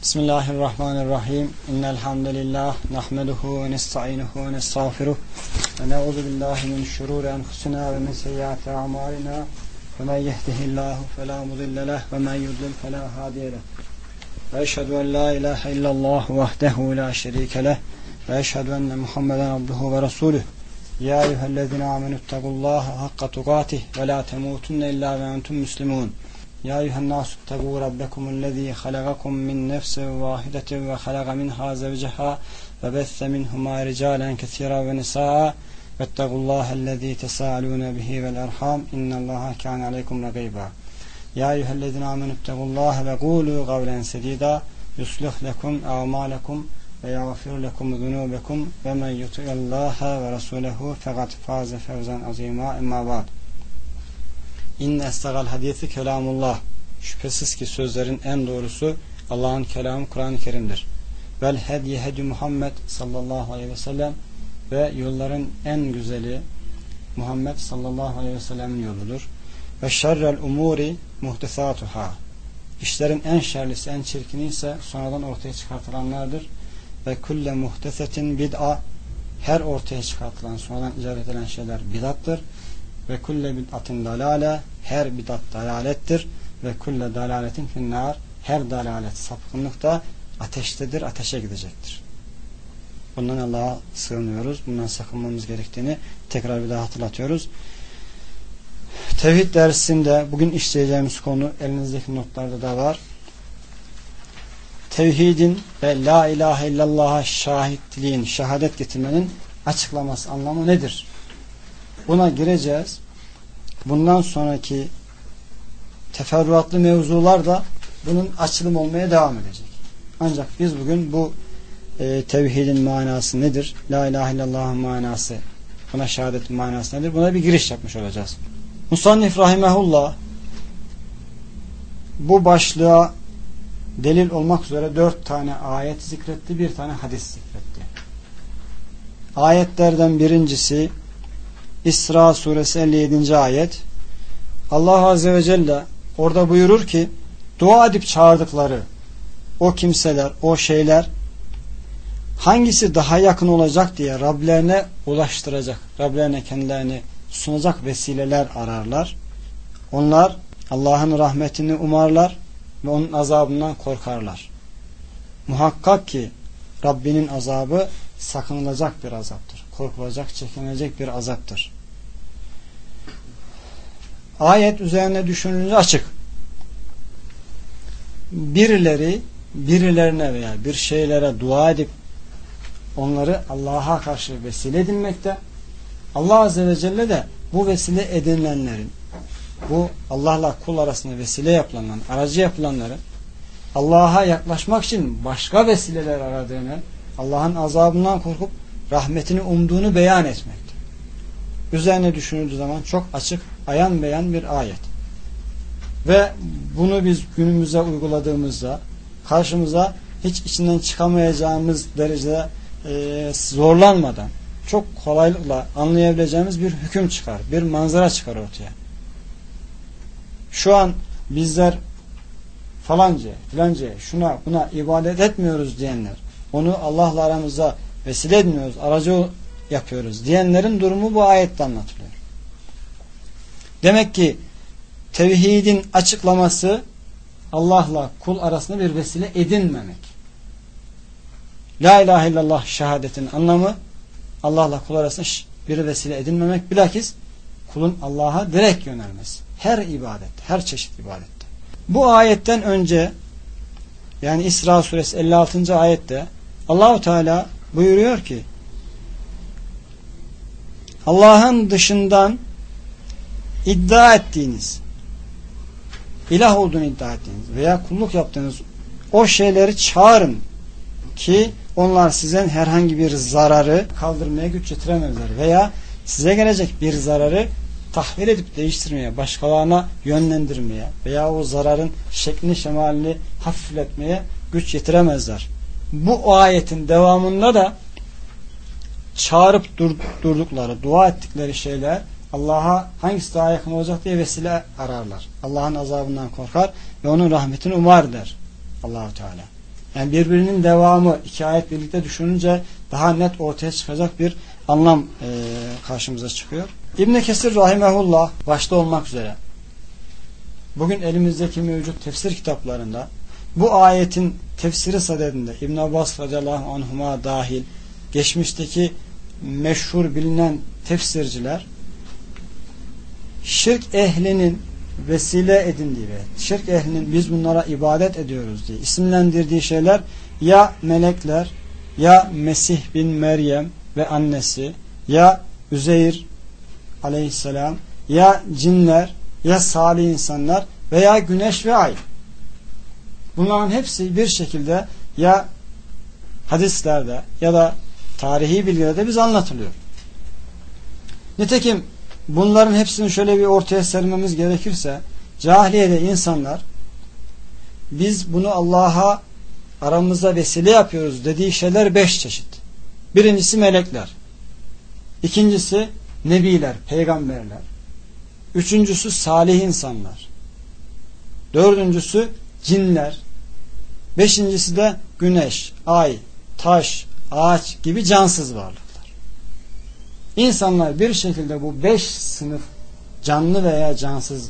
Bismillahirrahmanirrahim. İnnel hamdelellahi nahmeduhu ve nestainuhu ve nestağfiruh ve na'udzu billahi min şururi enfusina ve min seyyiati a'malina. Ve men yehdihillahu fela mudille leh ve men yudlil fela hadiye leh. Ve eşhedü en la ilahe illallah vahdehu la şerike leh ve eşhedü enne Muhammeden abduhu ve resuluh. Ya eyyühellezine amenüttegullaha hakka tukatih ve la temutunne illa ve entum müslimun. Ya eyyühennâsü ttegû rabbekumullezî halagakum min nefsin vâhidetin ve halaga minhâ zevceha ve besse minhumâ ricâlen kesîrâ ve nisâ'a vettegullâhellezî tesâlûne bihi vel erhâm innallâhe kâne aleykum regîbâ. Ya eyyühellezîne amenüttegullâhe ve gûlû gavlen sedîdâ yuslih lekum a'mâlekum ve yağfir lekum zunûbekum ve men yuti'illâhe ve rasûlehu fekad fâze fevzen azîmâ emmâ ba'd. İnne estagal hadisi kelamullah. Şüphesiz ki sözlerin en doğrusu Allah'ın kelamı Kur'an-ı Kerim'dir. Vel hediye hedi Muhammed sallallahu aleyhi ve sellem ve yolların en güzeli Muhammed sallallahu aleyhi ve sellem'in yoludur. Ve şerrel umuri muhtesatuhâ. İşlerin en şerlisi, en çirkini ise sonradan ortaya çıkartılanlardır. Ve kulle muhtesetin bid'a. Her ortaya çıkartılan, sonradan icat edilen şeyler bid'attır. Ve kulle bid'atin dalale, her bid'at dalalettir. Ve kulle dalaletin finnâr, her dalalet sapkınlık da ateştedir, ateşe gidecektir. Bundan Allah'a sığınıyoruz. Bundan sakınmamız gerektiğini tekrar bir daha hatırlatıyoruz. Tevhid dersinde bugün işleyeceğimiz konu elinizdeki notlarda da var. Tevhidin ve la ilahe illallah'a şahitliğin, şehadet getirmenin açıklaması, anlamı nedir? Buna gireceğiz. Bundan sonraki teferruatlı mevzular da bunun açılım olmaya devam edecek. Ancak biz bugün bu tevhidin manası nedir? La ilahe illallah'ın manası, buna şehadetin manası nedir? Buna bir giriş yapmış olacağız. Musannif rahimehullah bu başlığa delil olmak üzere 4 tane ayet zikretti, bir tane hadis zikretti. Ayetlerden birincisi İsra suresi 57. ayet. Allah Azze ve Celle orada buyurur ki dua edip çağırdıkları o kimseler, o şeyler hangisi daha yakın olacak diye Rablerine ulaştıracak, Rablerine kendilerini sunacak vesileler ararlar. Onlar Allah'ın rahmetini umarlar ve onun azabından korkarlar. Muhakkak ki Rabbinin azabı sakınılacak bir azaptır. Korkulacak, çekinilecek bir azaptır. Ayet üzerine düşünülünce açık. Birileri birilerine veya bir şeylere dua edip onları Allah'a karşı vesile edinmekte. Allah Azze ve Celle de bu vesile edinilenlerin, bu Allah'la kul arasında vesile yapılanların, aracı yapılanların Allah'a yaklaşmak için başka vesileler aradığını, Allah'ın azabından korkup rahmetini umduğunu beyan etmekte. Üzerine düşünüldüğü zaman çok açık, ayan beyan bir ayet. Ve bunu biz günümüze uyguladığımızda karşımıza hiç içinden çıkamayacağımız derecede zorlanmadan çok kolaylıkla anlayabileceğimiz bir hüküm çıkar, bir manzara çıkar ortaya. Şu an bizler filancaya, şuna buna ibadet etmiyoruz diyenler, onu Allah'la aramızda vesile etmiyoruz, aracı yapıyoruz diyenlerin durumu bu ayette anlatılıyor. Demek ki tevhidin açıklaması Allah'la kul arasında bir vesile edinmemek. La ilahe illallah şehadetin anlamı Allah'la kul arasında bir vesile edinmemek, bilakis kulun Allah'a direkt yönelmesi. Her ibadette, her çeşit ibadette. Bu ayetten önce, yani İsra suresi 56. ayette Allah-u Teala buyuruyor ki Allah'ın dışından iddia ettiğiniz, ilah olduğunu iddia ettiğiniz veya kulluk yaptığınız o şeyleri çağırın ki onlar size herhangi bir zararı kaldırmaya güç yetiremezler veya size gelecek bir zararı tahvil edip değiştirmeye, başkalarına yönlendirmeye veya o zararın şeklini şemalini hafifletmeye güç yetiremezler. Bu ayetin devamında da çağırıp durdukları, dua ettikleri şeyler Allah'a hangisi daha yakın olacak diye vesile ararlar. Allah'ın azabından korkar ve onun rahmetini umar der Allah-u Teala. Yani birbirinin devamı, iki ayet birlikte düşününce daha net ortaya çıkacak bir anlam karşımıza çıkıyor. İbn Kesir rahimehullah başta olmak üzere bugün elimizdeki mevcut tefsir kitaplarında bu ayetin tefsiri sadedinde İbn Abbas radıyallahu anhuma dahil geçmişteki meşhur bilinen tefsirciler şirk ehlinin vesile edindiği ve şirk ehlinin biz bunlara ibadet ediyoruz diye isimlendirdiği şeyler ya melekler, ya Mesih bin Meryem ve annesi, ya Üzeyr aleyhisselam, ya cinler, ya salih insanlar veya güneş ve ay. Bunların hepsi bir şekilde ya hadislerde ya da tarihi bilgilerde bize anlatılıyor. Nitekim bunların hepsini şöyle bir ortaya sermemiz gerekirse cahiliyede insanlar biz bunu Allah'a aramızda vesile yapıyoruz dediği şeyler 5 çeşit. Birincisi melekler. İkincisi nebiler, peygamberler. Üçüncüsü salih insanlar. Dördüncüsü cinler. Beşincisi de güneş, ay, taş, ağaç gibi cansız varlıklar. İnsanlar bir şekilde bu 5 sınıf canlı veya cansız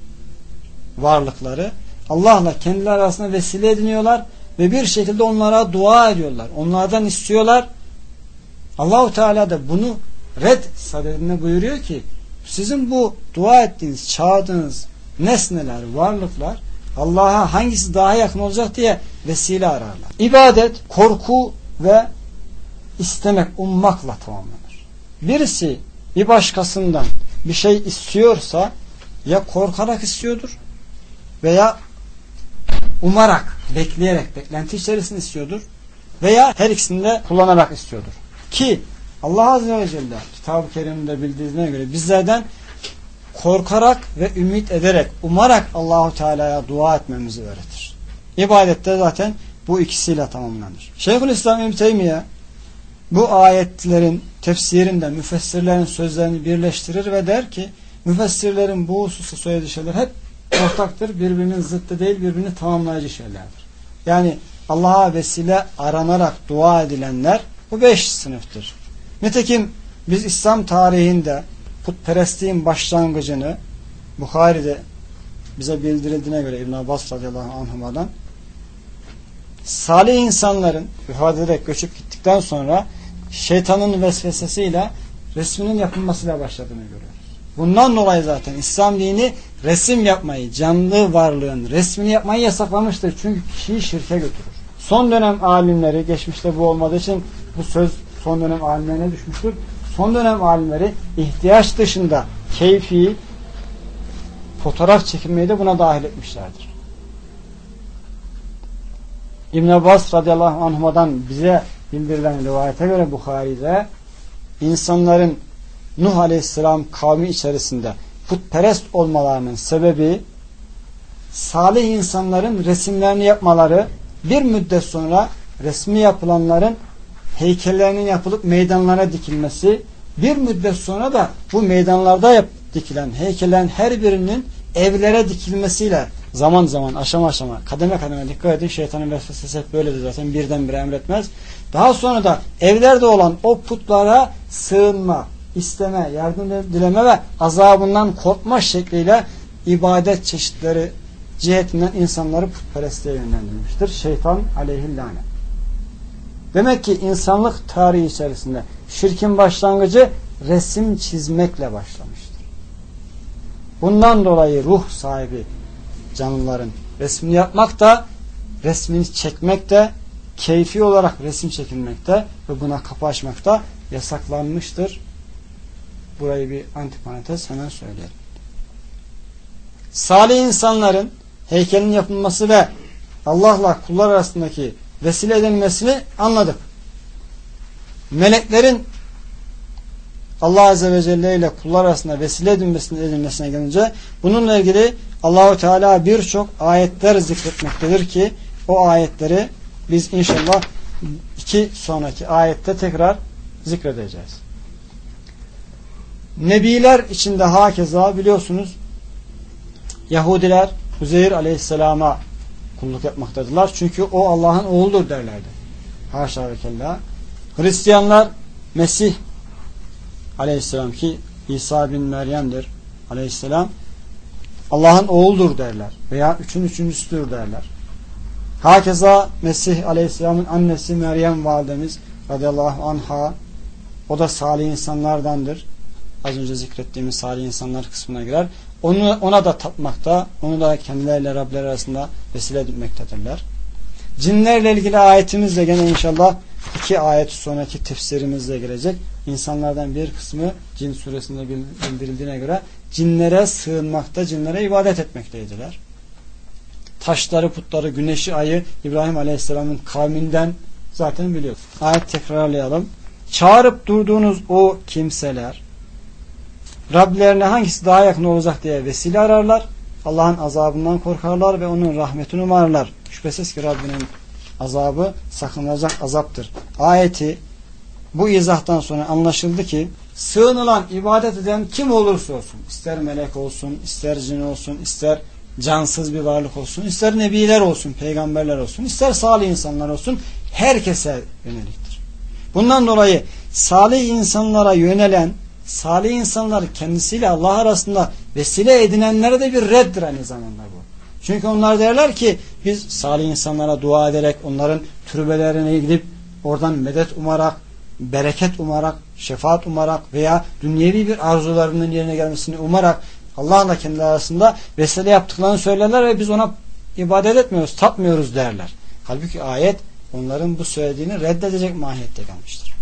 varlıkları Allah'la kendileri arasında vesile ediniyorlar ve bir şekilde onlara dua ediyorlar. Onlardan istiyorlar. Allahu Teala da bunu red sadedinde buyuruyor ki sizin bu dua ettiğiniz, çağırdığınız nesneler, varlıklar Allah'a hangisi daha yakın olacak diye vesile ararlar. İbadet, korku ve istemek, ummakla tamamlanır. Birisi bir başkasından bir şey istiyorsa ya korkarak istiyordur veya umarak, bekleyerek, beklenti içerisinde istiyordur veya her ikisini de kullanarak istiyordur. Ki Allah Azze ve Celle Kitab-ı Kerim'de bildiğine göre bizlerden korkarak ve ümit ederek, umarak Allahu Teala'ya dua etmemizi öğretir. İbadette zaten bu ikisiyle tamamlanır. Şeyhülislam İbn Teymiye bu ayetlerin tefsirinde müfessirlerin sözlerini birleştirir ve der ki müfessirlerin bu hususta söylediği şeyler hep ortaktır. Birbirinin zıttı değil, birbirini tamamlayıcı şeylerdir. Yani Allah'a vesile aranarak dua edilenler bu 5 sınıftır. Nitekim biz İslam tarihinde putperestliğin başlangıcını Bukhari'de bize bildirildiğine göre İbn Abbas radıyallahu anhuma'dan salih insanların vefat ederek göçüp gittikten sonra şeytanın vesvesesiyle resminin yapılmasıyla başladığını görüyoruz. Bundan dolayı zaten İslam dini resim yapmayı, canlı varlığın resmini yapmayı yasaklamıştır. Çünkü kişiyi şirke götürür. Son dönem alimleri, geçmişte bu olmadığı için bu söz son dönem alimlerine düşmüştür. Son dönem alimleri ihtiyaç dışında keyfi fotoğraf çekilmeyi de buna dahil etmişlerdir. İbn Abbas radıyallahu anhuma'dan bize bildirilen rivayete göre Bukhari'de insanların Nuh aleyhisselam kavmi içerisinde putperest olmalarının sebebi salih insanların resimlerini yapmaları, bir müddet sonra resmi yapılanların heykellerinin yapılıp meydanlara dikilmesi, bir müddet sonra da bu meydanlarda dikilen heykellerin her birinin evlere dikilmesiyle zaman zaman, aşama aşama, kademe kademe dikkat edin, şeytanın vesvesesi hep böyledir zaten, birdenbire emretmez. Daha sonra da evlerde olan o putlara sığınma, isteme, yardım dileme ve azabından korkma şekliyle ibadet çeşitleri cihetinden insanları putperestliğe yönlendirmiştir. Şeytan aleyhillâne. Demek ki insanlık tarihi içerisinde şirkin başlangıcı resim çizmekle başlamıştır. Bundan dolayı ruh sahibi canlıların resmini yapmak da, resmini çekmek de, keyfi olarak resim çekilmekte ve buna kapı açmak da yasaklanmıştır. Burayı bir antiparantez hemen söyleyelim. Salih insanların heykelin yapılması ve Allah'la kullar arasındaki vesile edilmesini anladık. Meleklerin Allah Azze ve Celle ile kullar arasında vesile edilmesine gelince bununla ilgili Allahu Teala birçok ayetler zikretmektedir ki o ayetleri biz inşallah 2 sonraki ayette tekrar zikredeceğiz. Nebiler içinde hakeza biliyorsunuz Yahudiler Üzeyr aleyhisselama kulluk yapmaktadırlar. Çünkü o Allah'ın oğludur derlerdi. Haşa ve kella. Hristiyanlar Mesih aleyhisselam ki İsa bin Meryem'dir aleyhisselam Allah'ın oğludur derler. Veya üçüncüsüdür derler. Hakeza Mesih aleyhisselamın annesi Meryem validemiz radıyallahu anha o da salih insanlardandır. Az önce zikrettiğimiz salih insanlar kısmına girer. Ona da tapmakta, onu da kendileriyle Rableri arasında vesile edilmektedirler. Cinlerle ilgili ayetimizle gene inşallah 2 ayet sonraki tefsirimizle gelecek. İnsanlardan bir kısmı Cin suresinde bildirildiğine göre cinlere sığınmakta, cinlere ibadet etmekteydiler. Taşları, putları, güneşi, ayı İbrahim Aleyhisselam'ın kavminden zaten biliyoruz. Ayet tekrarlayalım. Çağırıp durduğunuz o kimseler Rablerine hangisi daha yakın olacak diye vesile ararlar. Allah'ın azabından korkarlar ve onun rahmetini umarlar. Şüphesiz ki Rabbinin azabı sakınılacak azaptır. Ayeti bu izahtan sonra anlaşıldı ki sığınılan, ibadet eden kim olursa olsun, ister melek olsun, ister cin olsun, ister cansız bir varlık olsun, ister nebiler olsun, peygamberler olsun, ister salih insanlar olsun, herkese yöneliktir. Bundan dolayı salih insanlara yönelen, salih insanlar kendisiyle Allah arasında vesile edinenlere de bir reddir aynı zamanda bu. Çünkü onlar derler ki biz salih insanlara dua ederek, onların türbelerine gidip oradan medet umarak, bereket umarak, şefaat umarak veya dünyevi bir arzularının yerine gelmesini umarak Allah'la kendi arasında vesile yaptıklarını söylerler ve biz ona ibadet etmiyoruz, tapmıyoruz derler. Halbuki ayet onların bu söylediğini reddedecek mahiyette gelmiştir.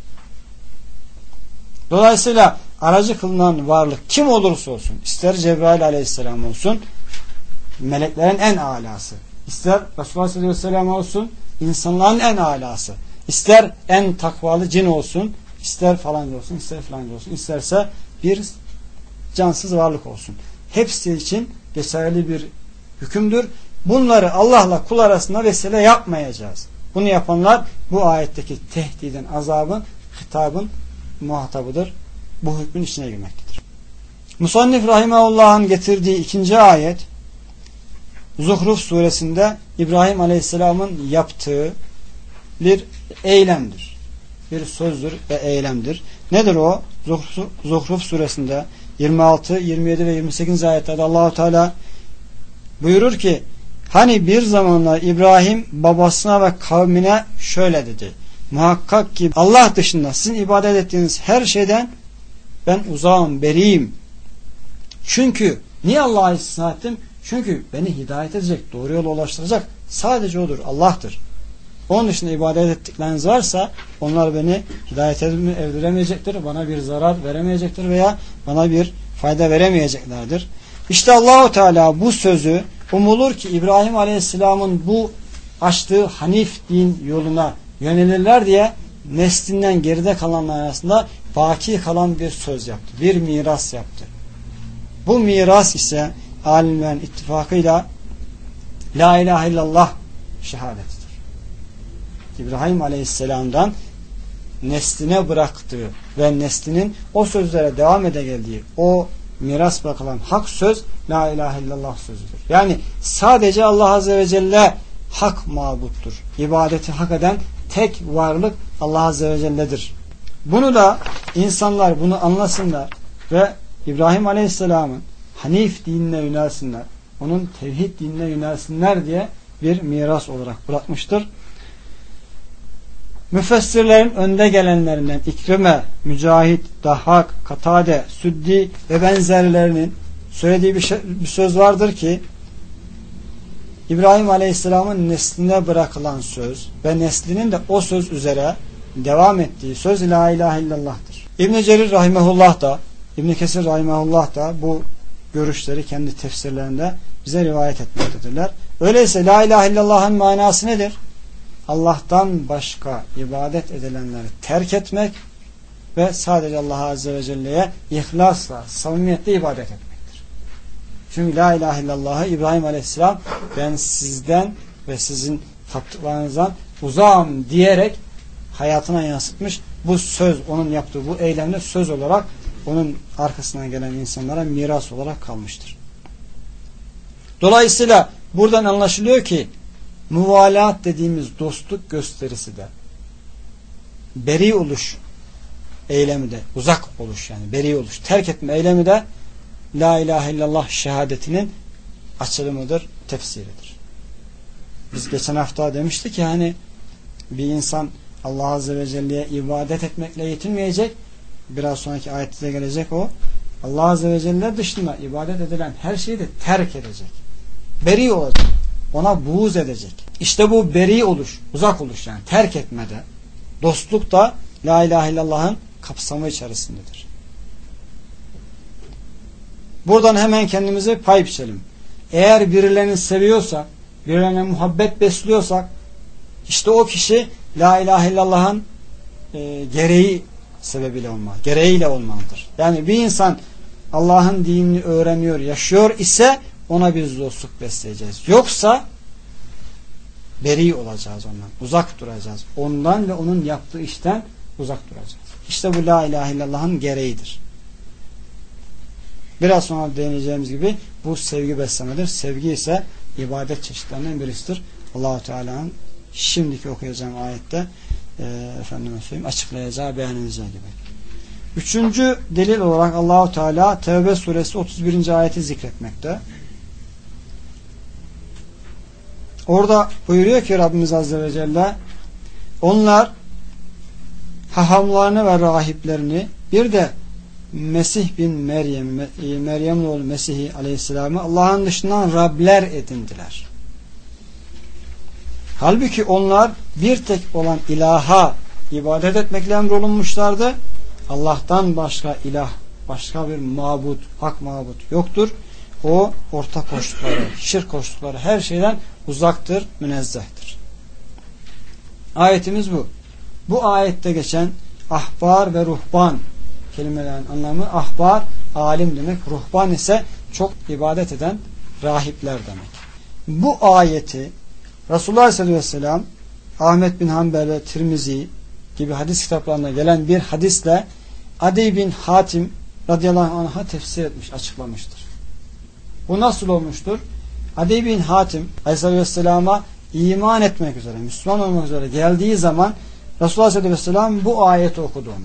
Dolayısıyla aracı kılınan varlık kim olursa olsun, ister Cebrail aleyhisselam olsun, meleklerin en alası, ister Resulullah sallallahu aleyhi ve sellem olsun, insanların en alası, ister en takvalı cin olsun, ister falanca olsun, ister falanca olsun, isterse bir cansız varlık olsun. Hepsi için geçerli bir hükümdür. Bunları Allah'la kul arasında vesile yapmayacağız. Bunu yapanlar bu ayetteki tehdidin, azabın, hitabın muhatabıdır. Bu hükmün içine girmektedir. Musannif Rahimahullah'ın getirdiği 2. ayet Zuhruf suresinde İbrahim Aleyhisselam'ın yaptığı bir eylemdir. Bir sözdür ve eylemdir. Nedir o? Zuhruf suresinde 26, 27 ve 28 ayetlerde Allah-u Teala buyurur ki hani bir zamanlar İbrahim babasına ve kavmine şöyle dedi. Muhakkak ki Allah dışında sizin ibadet ettiğiniz her şeyden ben uzağım, beriyim. Çünkü niye Allah'ı istisna ettim? Çünkü beni hidayet edecek, doğru yola ulaştıracak sadece O'dur, Allah'tır. Onun dışında ibadet ettikleriniz varsa onlar beni hidayet erdiremeyecektir, bana bir zarar veremeyecektir veya bana bir fayda veremeyeceklerdir. İşte Allah-u Teala bu sözü umulur ki İbrahim Aleyhisselam'ın bu açtığı Hanif din yoluna yönelirler diye neslinden geride kalanlar arasında baki kalan bir söz yaptı. Bir miras yaptı. Bu miras ise alimlerin ittifakıyla La ilahe illallah şehadetidir. İbrahim Aleyhisselam'dan nesline bıraktığı ve neslinin o sözlere devam ede geldiği o miras bırakılan hak söz La ilahe illallah sözüdür. Yani sadece Allah Azze ve Celle hak mabuttur. İbadeti hak eden tek varlık Allah Azze ve Celle'dir. Bunu da insanlar bunu anlasınlar ve İbrahim Aleyhisselam'ın Hanif dinine yönelsinler. Onun tevhid dinine yönelsinler diye bir miras olarak bırakmıştır. Müfessirlerin önde gelenlerinden İkrime, Mücahit, Dahhak, Katade, Süddi ve benzerlerinin söylediği bir söz vardır ki İbrahim Aleyhisselam'ın nesline bırakılan söz ve neslinin de o söz üzere devam ettiği söz La ilahe illallah'tır. İbn-i Cerir Rahimehullah da İbn-i Kesir Rahimehullah da bu görüşleri kendi tefsirlerinde bize rivayet etmektedirler. Öyleyse La ilahe illallah'ın manası nedir? Allah'tan başka ibadet edilenleri terk etmek ve sadece Allah Azze ve Celle'ye ihlasla, samimiyetle ibadet etmektir. Çünkü La ilahe illallah'ı İbrahim Aleyhisselam ben sizden ve sizin taptıklarınızdan uzağım diyerek hayatına yansıtmış. Bu söz, onun yaptığı bu eylemde söz olarak onun arkasından gelen insanlara miras olarak kalmıştır. Dolayısıyla Buradan anlaşılıyor ki muvalat dediğimiz dostluk gösterisi de, beri oluş eylemi de, uzak oluş yani beri oluş, terk etme eylemi de La ilahe illallah şehadetinin açılımıdır, tefsiridir. Biz geçen hafta demiştik ki hani bir insan Allah Azze ve Celle'ye ibadet etmekle yetinmeyecek. Biraz sonraki ayette de gelecek o. Allah Azze ve Celle dışında ibadet edilen her şeyi de terk edecek. Beri olacak. Ona buğz edecek. İşte bu beri oluş, uzak oluş yani terk etmede, dostluk da La ilahe illallah'ın kapsamı içerisindedir. Buradan hemen kendimize pay biçelim. Eğer birilerini seviyorsak, birilerine muhabbet besliyorsak, işte o kişi La ilahe illallah'ın gereği sebebiyle olmalı, gereğiyle olmalıdır. Yani bir insan Allah'ın dinini öğreniyor, yaşıyor ise ona biz dostluk besleyeceğiz. Yoksa beri olacağız ondan, uzak duracağız. Ondan ve onun yaptığı işten uzak duracağız. İşte bu La ilahe illallah'ın gereğidir. Biraz sonra değineceğimiz gibi bu sevgi beslemedir. Sevgi ise ibadet çeşitlerinden birisidir. Allah-u Teala'nın şimdiki okuyacağım ayette açıklayacağı, beyan edeceği gibi. Üçüncü delil olarak Allah-u Teala Tevbe suresi 31. ayeti zikretmekte. Orada buyuruyor ki Rabbimiz Azze ve Celle, onlar hahamlarını ve rahiplerini, bir de Mesih bin Meryem'in oğlu Mesih'i aleyhisselamı Allah'ın dışından Rabler edindiler. Halbuki onlar bir tek olan ilaha ibadet etmekle emrolunmuşlardı. Allah'tan başka ilah, başka bir mabut, hak mabut yoktur. O ortak koştukları, şirk koştukları her şeyden uzaktır, münezzehtir. Ayetimiz bu. Bu ayette geçen ahbar ve ruhban kelimelerin anlamı, ahbar alim demek, ruhban ise çok ibadet eden rahipler demek. Bu ayeti Resulullah Aleyhisselatü Vesselam Ahmet bin Hanbel ve Tirmizi gibi hadis kitaplarında gelen bir hadisle Adi bin Hatim radıyallahu anh'a tefsir etmiş, açıklamıştır. Bu nasıl olmuştur? Adi bin Hatim Aleyhisselatü Vesselam'a iman etmek üzere, Müslüman olmak üzere geldiği zaman Resulullah Aleyhisselatü Vesselam bu ayeti okudu ona.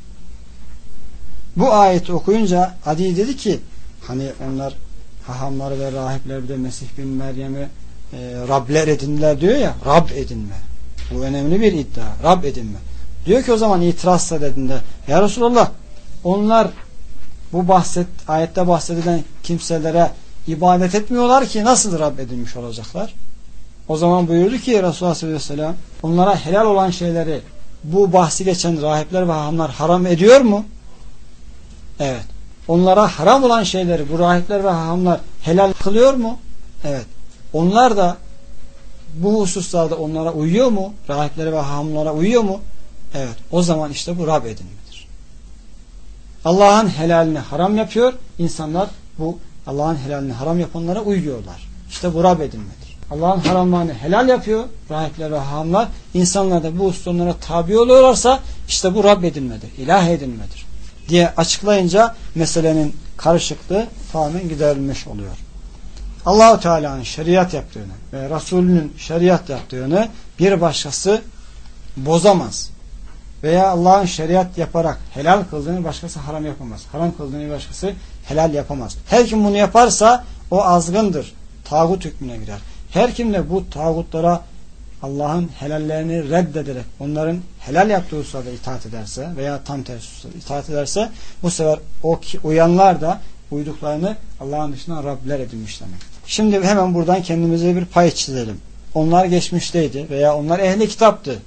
Bu ayeti okuyunca Adi dedi ki, hani onlar hahamları ve rahipler bir de Mesih bin Meryem'i Rabler edindiler diyor ya, Rab edinme. Bu önemli bir iddia. Rab edinme. Diyor ki o zaman itirazla dediğinde, ya Resulallah, onlar bu ayette bahsedilen kimselere ibadet etmiyorlar ki nasıl Rab edinmiş olacaklar? O zaman buyurdu ki Resulullah sallallahu aleyhi ve sellem, onlara helal olan şeyleri bu bahsi geçen rahipler ve hahamlar haram ediyor mu? Evet. Onlara haram olan şeyleri bu rahipler ve hahamlar helal kılıyor mu? Evet. Onlar da bu hususlarda onlara uyuyor mu? Rahiplere ve hahamlara uyuyor mu? Evet. O zaman işte bu Rab edinmedir. Allah'ın helalini haram yapıyor. İnsanlar bu Allah'ın helalini haram yapanlara uyuyorlar. İşte bu Rab edinmedir. Allah'ın haramlarını helal yapıyor rahipler ve hahamlar. İnsanlar da bu hususlara tabi oluyorlarsa işte bu Rab edinmedir. İlah edinmedir diye açıklayınca meselenin karışıklığı tamamen giderilmiş oluyor. Allah-u Teala'nın şeriat yaptığını ve Resulünün şeriat yaptığını bir başkası bozamaz. Veya Allah'ın şeriat yaparak helal kıldığını başkası haram yapamaz. Haram kıldığını başkası helal yapamaz. Her kim bunu yaparsa o azgındır. Tağut hükmüne girer. Her kim de bu tağutlara Allah'ın helallerini reddederek onların helal yaptığı hususlarda itaat ederse veya tam tersi hususlarda itaat ederse bu sefer o uyanlar da uyduklarını Allah'ın dışından Rabler edinmiş demek. Şimdi hemen buradan kendimize bir pay çizelim. Onlar geçmişteydi veya onlar ehli kitaptı.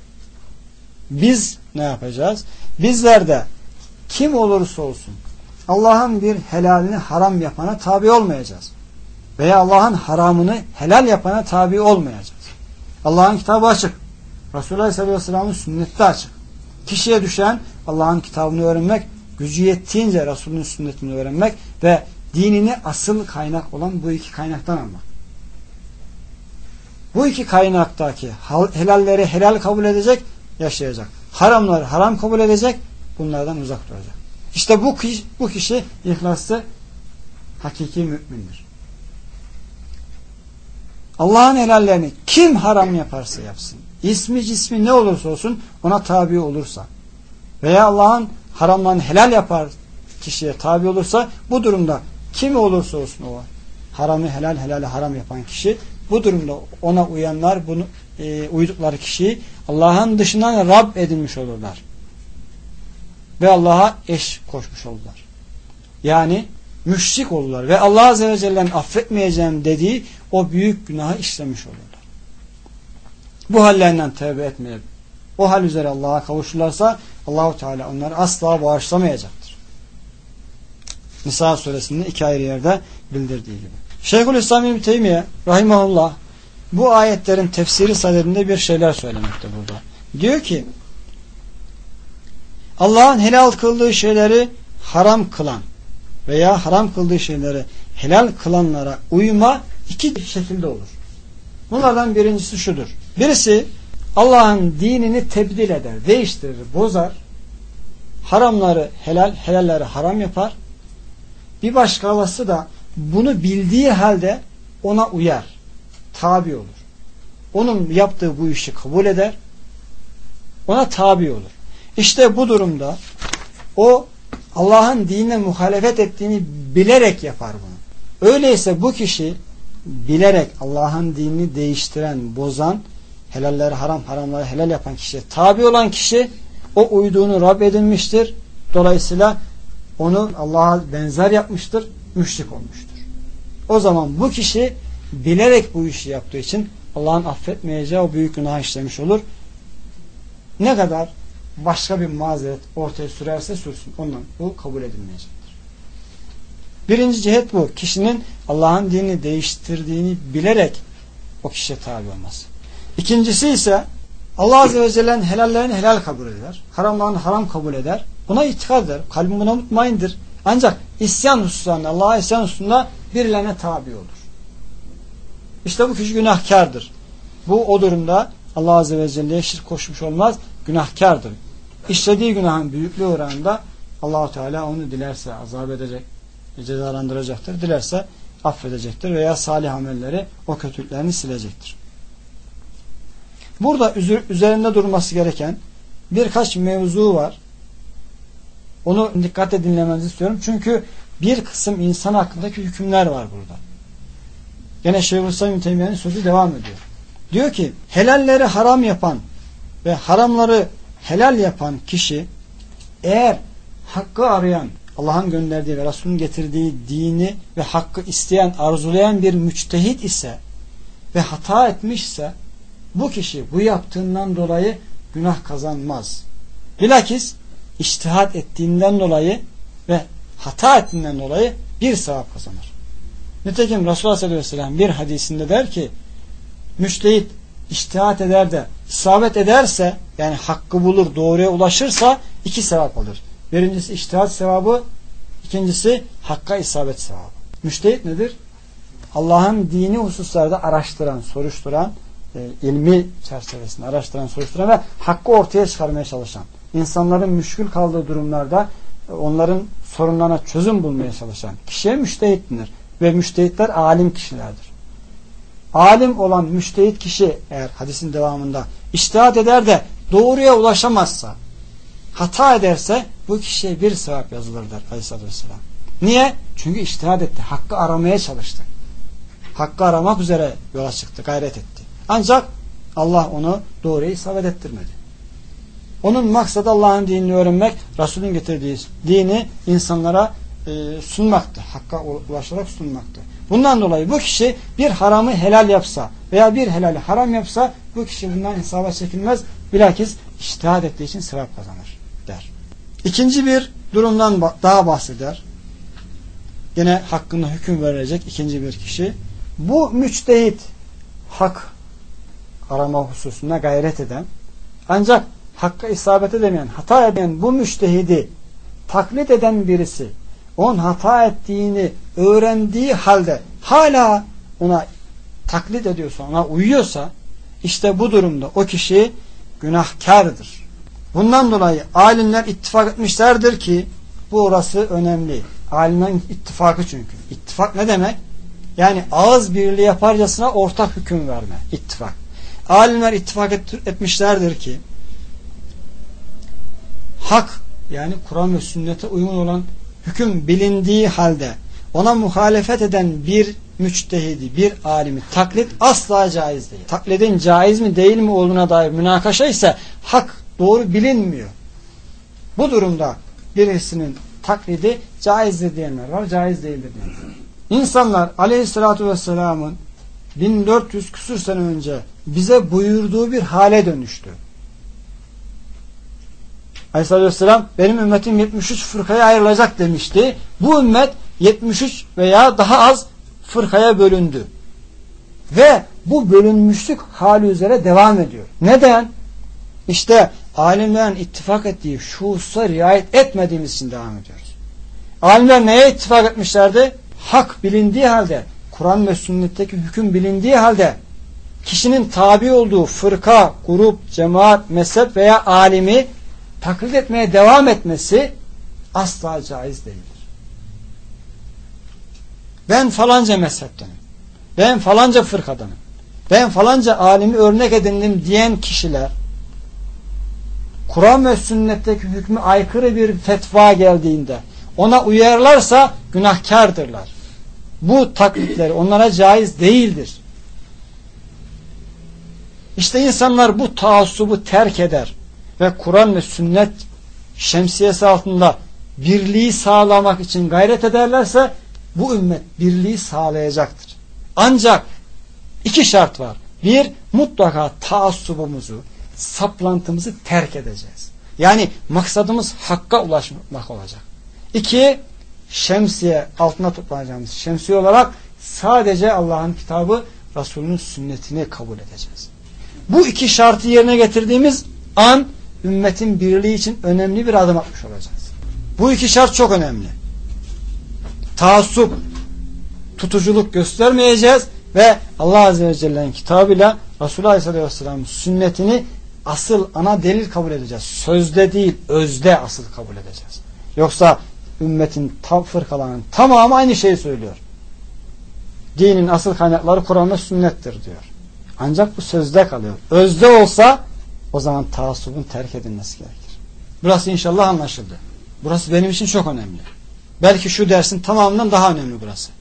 Biz ne yapacağız? Bizler de kim olursa olsun Allah'ın bir helalini haram yapana tabi olmayacağız. Veya Allah'ın haramını helal yapana tabi olmayacağız. Allah'ın kitabı açık. Resulullah Aleyhisselatü Vesselam'ın sünneti açık. Kişiye düşen Allah'ın kitabını öğrenmek, gücü yettiğince Resulünün sünnetini öğrenmek ve dinini asıl kaynak olan bu iki kaynaktan almak. Bu iki kaynaktaki helalleri helal kabul edecek, yaşayacak. Haramları haram kabul edecek, bunlardan uzak duracak. İşte bu kişi ihlaslı, hakiki mümindir. Allah'ın helallerini kim haram yaparsa yapsın, ismi cismi ne olursa olsun ona tabi olursa veya Allah'ın haramlarını helal yapar kişiye tabi olursa, bu durumda kim olursa olsun o haramı helal, helali haram yapan kişi, bu durumda ona uyanlar, bunu uydukları kişiyi Allah'ın dışından Rab edinmiş olurlar. Ve Allah'a eş koşmuş olurlar. Yani müşrik olurlar. Ve Allah Azze ve Celle'nin affetmeyeceğim dediği o büyük günahı işlemiş olurlar. Bu hallerinden tövbe etmeyip o hal üzere Allah'a kavuşurlarsa Allahu Teala onları asla bağışlamayacaktır. Nisa suresinde 2 ayrı yerde bildirdiği gibi. Şeyhülislam İbn Teymiye rahimahullah bu ayetlerin tefsiri sadedinde bir şeyler söylemekte burada. Diyor ki Allah'ın helal kıldığı şeyleri haram kılan veya haram kıldığı şeyleri helal kılanlara uyma iki şekilde olur. Bunlardan birincisi şudur. Birisi Allah'ın dinini tebdil eder, değiştirir, bozar. Haramları helal, helalleri haram yapar. Bir başkası da bunu bildiği halde ona uyar, tabi olur. Onun yaptığı bu işi kabul eder, ona tabi olur. İşte bu durumda o Allah'ın dinine muhalefet ettiğini bilerek yapar bunu. Öyleyse bu kişi bilerek Allah'ın dinini değiştiren, bozan, helalleri haram, haramları helal yapan kişiye tabi olan kişi o uyduğunu Rab edinmiştir. Dolayısıyla onu Allah'a benzer yapmıştır, müşrik olmuştur. O zaman bu kişi bilerek bu işi yaptığı için Allah'ın affetmeyeceği o büyük günah işlemiş olur. Ne kadar başka bir mazeret ortaya sürerse sürsün, ondan bu kabul edilmeyecektir. Birinci cihet bu. Kişinin Allah'ın dinini değiştirdiğini bilerek o kişiye tabi olması. İkincisi ise Allah Azze ve Celle'nin helallerini helal kabul eder. Haramlarını haram kabul eder. Buna itikad eder. Kalbi buna mutmaindir. Ancak isyan hususunda, Allah'a isyan hususunda birilerine tabi olur. İşte bu kişi günahkardır. Bu o durumda Allah Azze ve Celle'ye şirk koşmuş olmaz. Günahkardır. İşlediği günahın büyüklüğü oranında Allah-u Teala onu dilerse azap edecek, cezalandıracaktır. Dilerse affedecektir veya salih amelleri o kötülüklerini silecektir. Burada üzerinde durması gereken birkaç mevzu var. Onu dikkatle dinlemenizi istiyorum. Çünkü bir kısım insan hakkındaki hükümler var burada. Gene Şeyhülislam İbn Teymiye'nin sözü devam ediyor. Diyor ki helalleri haram yapan ve haramları helal yapan kişi eğer hakkı arayan, Allah'ın gönderdiği ve Resul'ün getirdiği dini ve hakkı isteyen, arzulayan bir müçtehit ise ve hata etmişse bu kişi bu yaptığından dolayı günah kazanmaz. Bilakis içtihat ettiğinden dolayı ve hata ettiğinden dolayı bir sevap kazanır. Nitekim Resulullah sallallahu aleyhi ve sellem bir hadisinde der ki müçtehit içtihat eder de isabet ederse, yani hakkı bulur, doğruya ulaşırsa 2 sevap alır. Birincisi içtihat sevabı, ikincisi hakka isabet sevabı. Müçtehit nedir? Allah'ın dini hususlarda araştıran, soruşturan, ilmi çerçevesinde araştıran, soruşturan ve hakkı ortaya çıkarmaya çalışan, insanların müşkül kaldığı durumlarda onların sorunlarına çözüm bulmaya çalışan kişiye müçtehit denir. Ve müçtehitler alim kişilerdir. Alim olan müçtehit kişi eğer hadisin devamında içtihat eder de doğruya ulaşamazsa, hata ederse bu kişiye bir sevap yazılır der Aleyhisselatü Vesselam. Niye? Çünkü içtihat etti. Hakkı aramaya çalıştı. Hakkı aramak üzere yola çıktı, gayret etti. Ancak Allah onu doğruya isabet ettirmedi. Onun maksadı Allah'ın dinini öğrenmek, Resul'ün getirdiği dini insanlara sunmaktı. Hakka ulaşarak sunmaktı. Bundan dolayı bu kişi bir haramı helal yapsa veya bir helali haram yapsa bu kişi bundan hesaba çekilmez. Bilakis içtihat ettiği için sevap kazanır der. İkinci bir durumdan daha bahseder. Yine hakkında hüküm verilecek ikinci bir kişi. Bu müçtehit hak arama hususuna gayret eden ancak hakka isabet edemeyen, hata eden bu müçtehidi taklit eden birisi onun hata ettiğini öğrendiği halde hala ona taklit ediyorsa, ona uyuyorsa işte bu durumda o kişi günahkardır. Bundan dolayı alimler ittifak etmişlerdir ki bu orası önemli. Alimlerin ittifakı çünkü. İttifak ne demek? Yani ağız birliği yaparcasına ortak hüküm verme, ittifak. Alimler ittifak etmişlerdir ki hak, yani Kur'an ve sünnete uygun olan hüküm bilindiği halde ona muhalefet eden bir müçtehidi, bir alimi taklit asla caiz değil. Taklidin caiz mi değil mi olduğuna dair münakaşa ise hak doğru bilinmiyor. Bu durumda birisinin taklidi caizdir diyenler var, caiz değildir diyenler var. İnsanlar Aleyhisselatü Vesselam'ın 1400 küsur sene önce bize buyurduğu bir hale dönüştü. Aleyhisselatü Vesselam benim ümmetim 73 fırkaya ayrılacak demişti. Bu ümmet 73 veya daha az fırkaya bölündü. Ve bu bölünmüşlük hali üzere devam ediyor. Neden? İşte alimlerin ittifak ettiği şu hususa riayet etmediğimiz için devam ediyoruz. Alimler neye ittifak etmişlerdi? Hak bilindiği halde, Kur'an ve sünnetteki hüküm bilindiği halde kişinin tabi olduğu fırka, grup, cemaat, mezhep veya alimi taklit etmeye devam etmesi asla caiz değildir. Ben falanca mezheptenim, ben falanca fırkadanım, ben falanca alimi örnek edindim diyen kişiler Kur'an ve sünnetteki hükmü aykırı bir fetva geldiğinde ona uyarlarsa günahkardırlar. Bu taklitleri onlara caiz değildir. İşte insanlar bu taassubu terk eder ve Kur'an ve sünnet şemsiyesi altında birliği sağlamak için gayret ederlerse bu ümmet birliği sağlayacaktır. Ancak iki şart var. Bir, mutlaka taassubumuzu, saplantımızı terk edeceğiz. Yani maksadımız hakka ulaşmak olacak. İki, şemsiye altına toplanacağımız şemsiye olarak sadece Allah'ın kitabı, Resulünün sünnetini kabul edeceğiz. Bu iki şartı yerine getirdiğimiz an ümmetin birliği için önemli bir adım atmış olacağız. Bu iki şart çok önemli. Taassup, tutuculuk göstermeyeceğiz ve Allah Azze ve Celle'nin kitabıyla Resulullah Aleyhisselatü Vesselam'ın sünnetini asıl ana delil kabul edeceğiz. Sözde değil, özde asıl kabul edeceğiz. Yoksa ümmetin fırkalarının tamamı aynı şeyi söylüyor. Dinin asıl kaynakları Kur'an ve sünnettir diyor. Ancak bu sözde kalıyor. Özde olsa o zaman taassubun terk edilmesi gerekir. Burası inşallah anlaşıldı. Burası benim için çok önemli. Belki şu dersin tamamından daha önemli burası.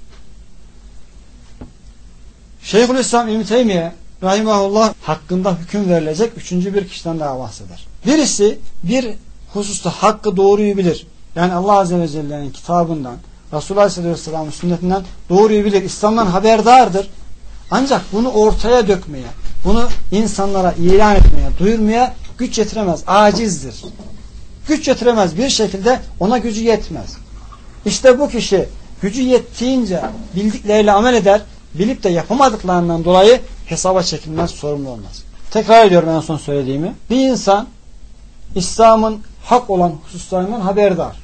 Şeyhülislam İbn Teymiye rahimahullah hakkında hüküm verilecek üçüncü bir kişiden daha bahseder. Birisi bir hususta hakkı doğruyu bilir. Yani Allah Azze ve Celle'nin kitabından, Resulullah Aleyhisselatü Vesselam'ın sünnetinden doğruyu bilir. İslam'dan haberdardır. Ancak bunu ortaya dökmeye, bunu insanlara ilan etmeye, duyurmaya güç yetiremez. Acizdir. Güç yetiremez. Bir şekilde ona gücü yetmez. İşte bu kişi gücü yettiğince bildikleriyle amel eder, bilip de yapamadıklarından dolayı hesaba çekilmez, sorumlu olmaz. Tekrar ediyorum en son söylediğimi. Bir insan İslam'ın hak olan hususlarından haberdar.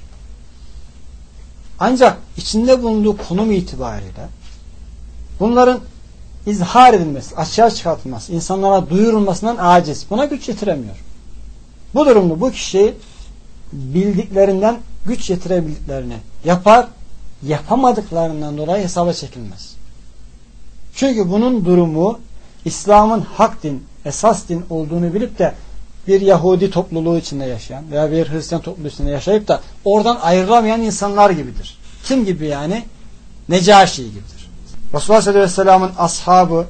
Ancak içinde bulunduğu konum itibariyle bunların izhar edilmesi, açığa çıkartılması, insanlara duyurulmasından aciz. Buna güç yetiremiyor. Bu durumda bu kişi bildiklerinden güç yetirebildiklerini yapar, yapamadıklarından dolayı hesaba çekilmez. Çünkü bunun durumu İslam'ın hak din, esas din olduğunu bilip de bir Yahudi topluluğu içinde yaşayan veya bir Hristiyan topluluğu içinde yaşayıp da oradan ayrılamayan insanlar gibidir. Kim gibi yani? Necaşi gibidir. Resulullah Aleyhisselatü Vesselam'ın ashabı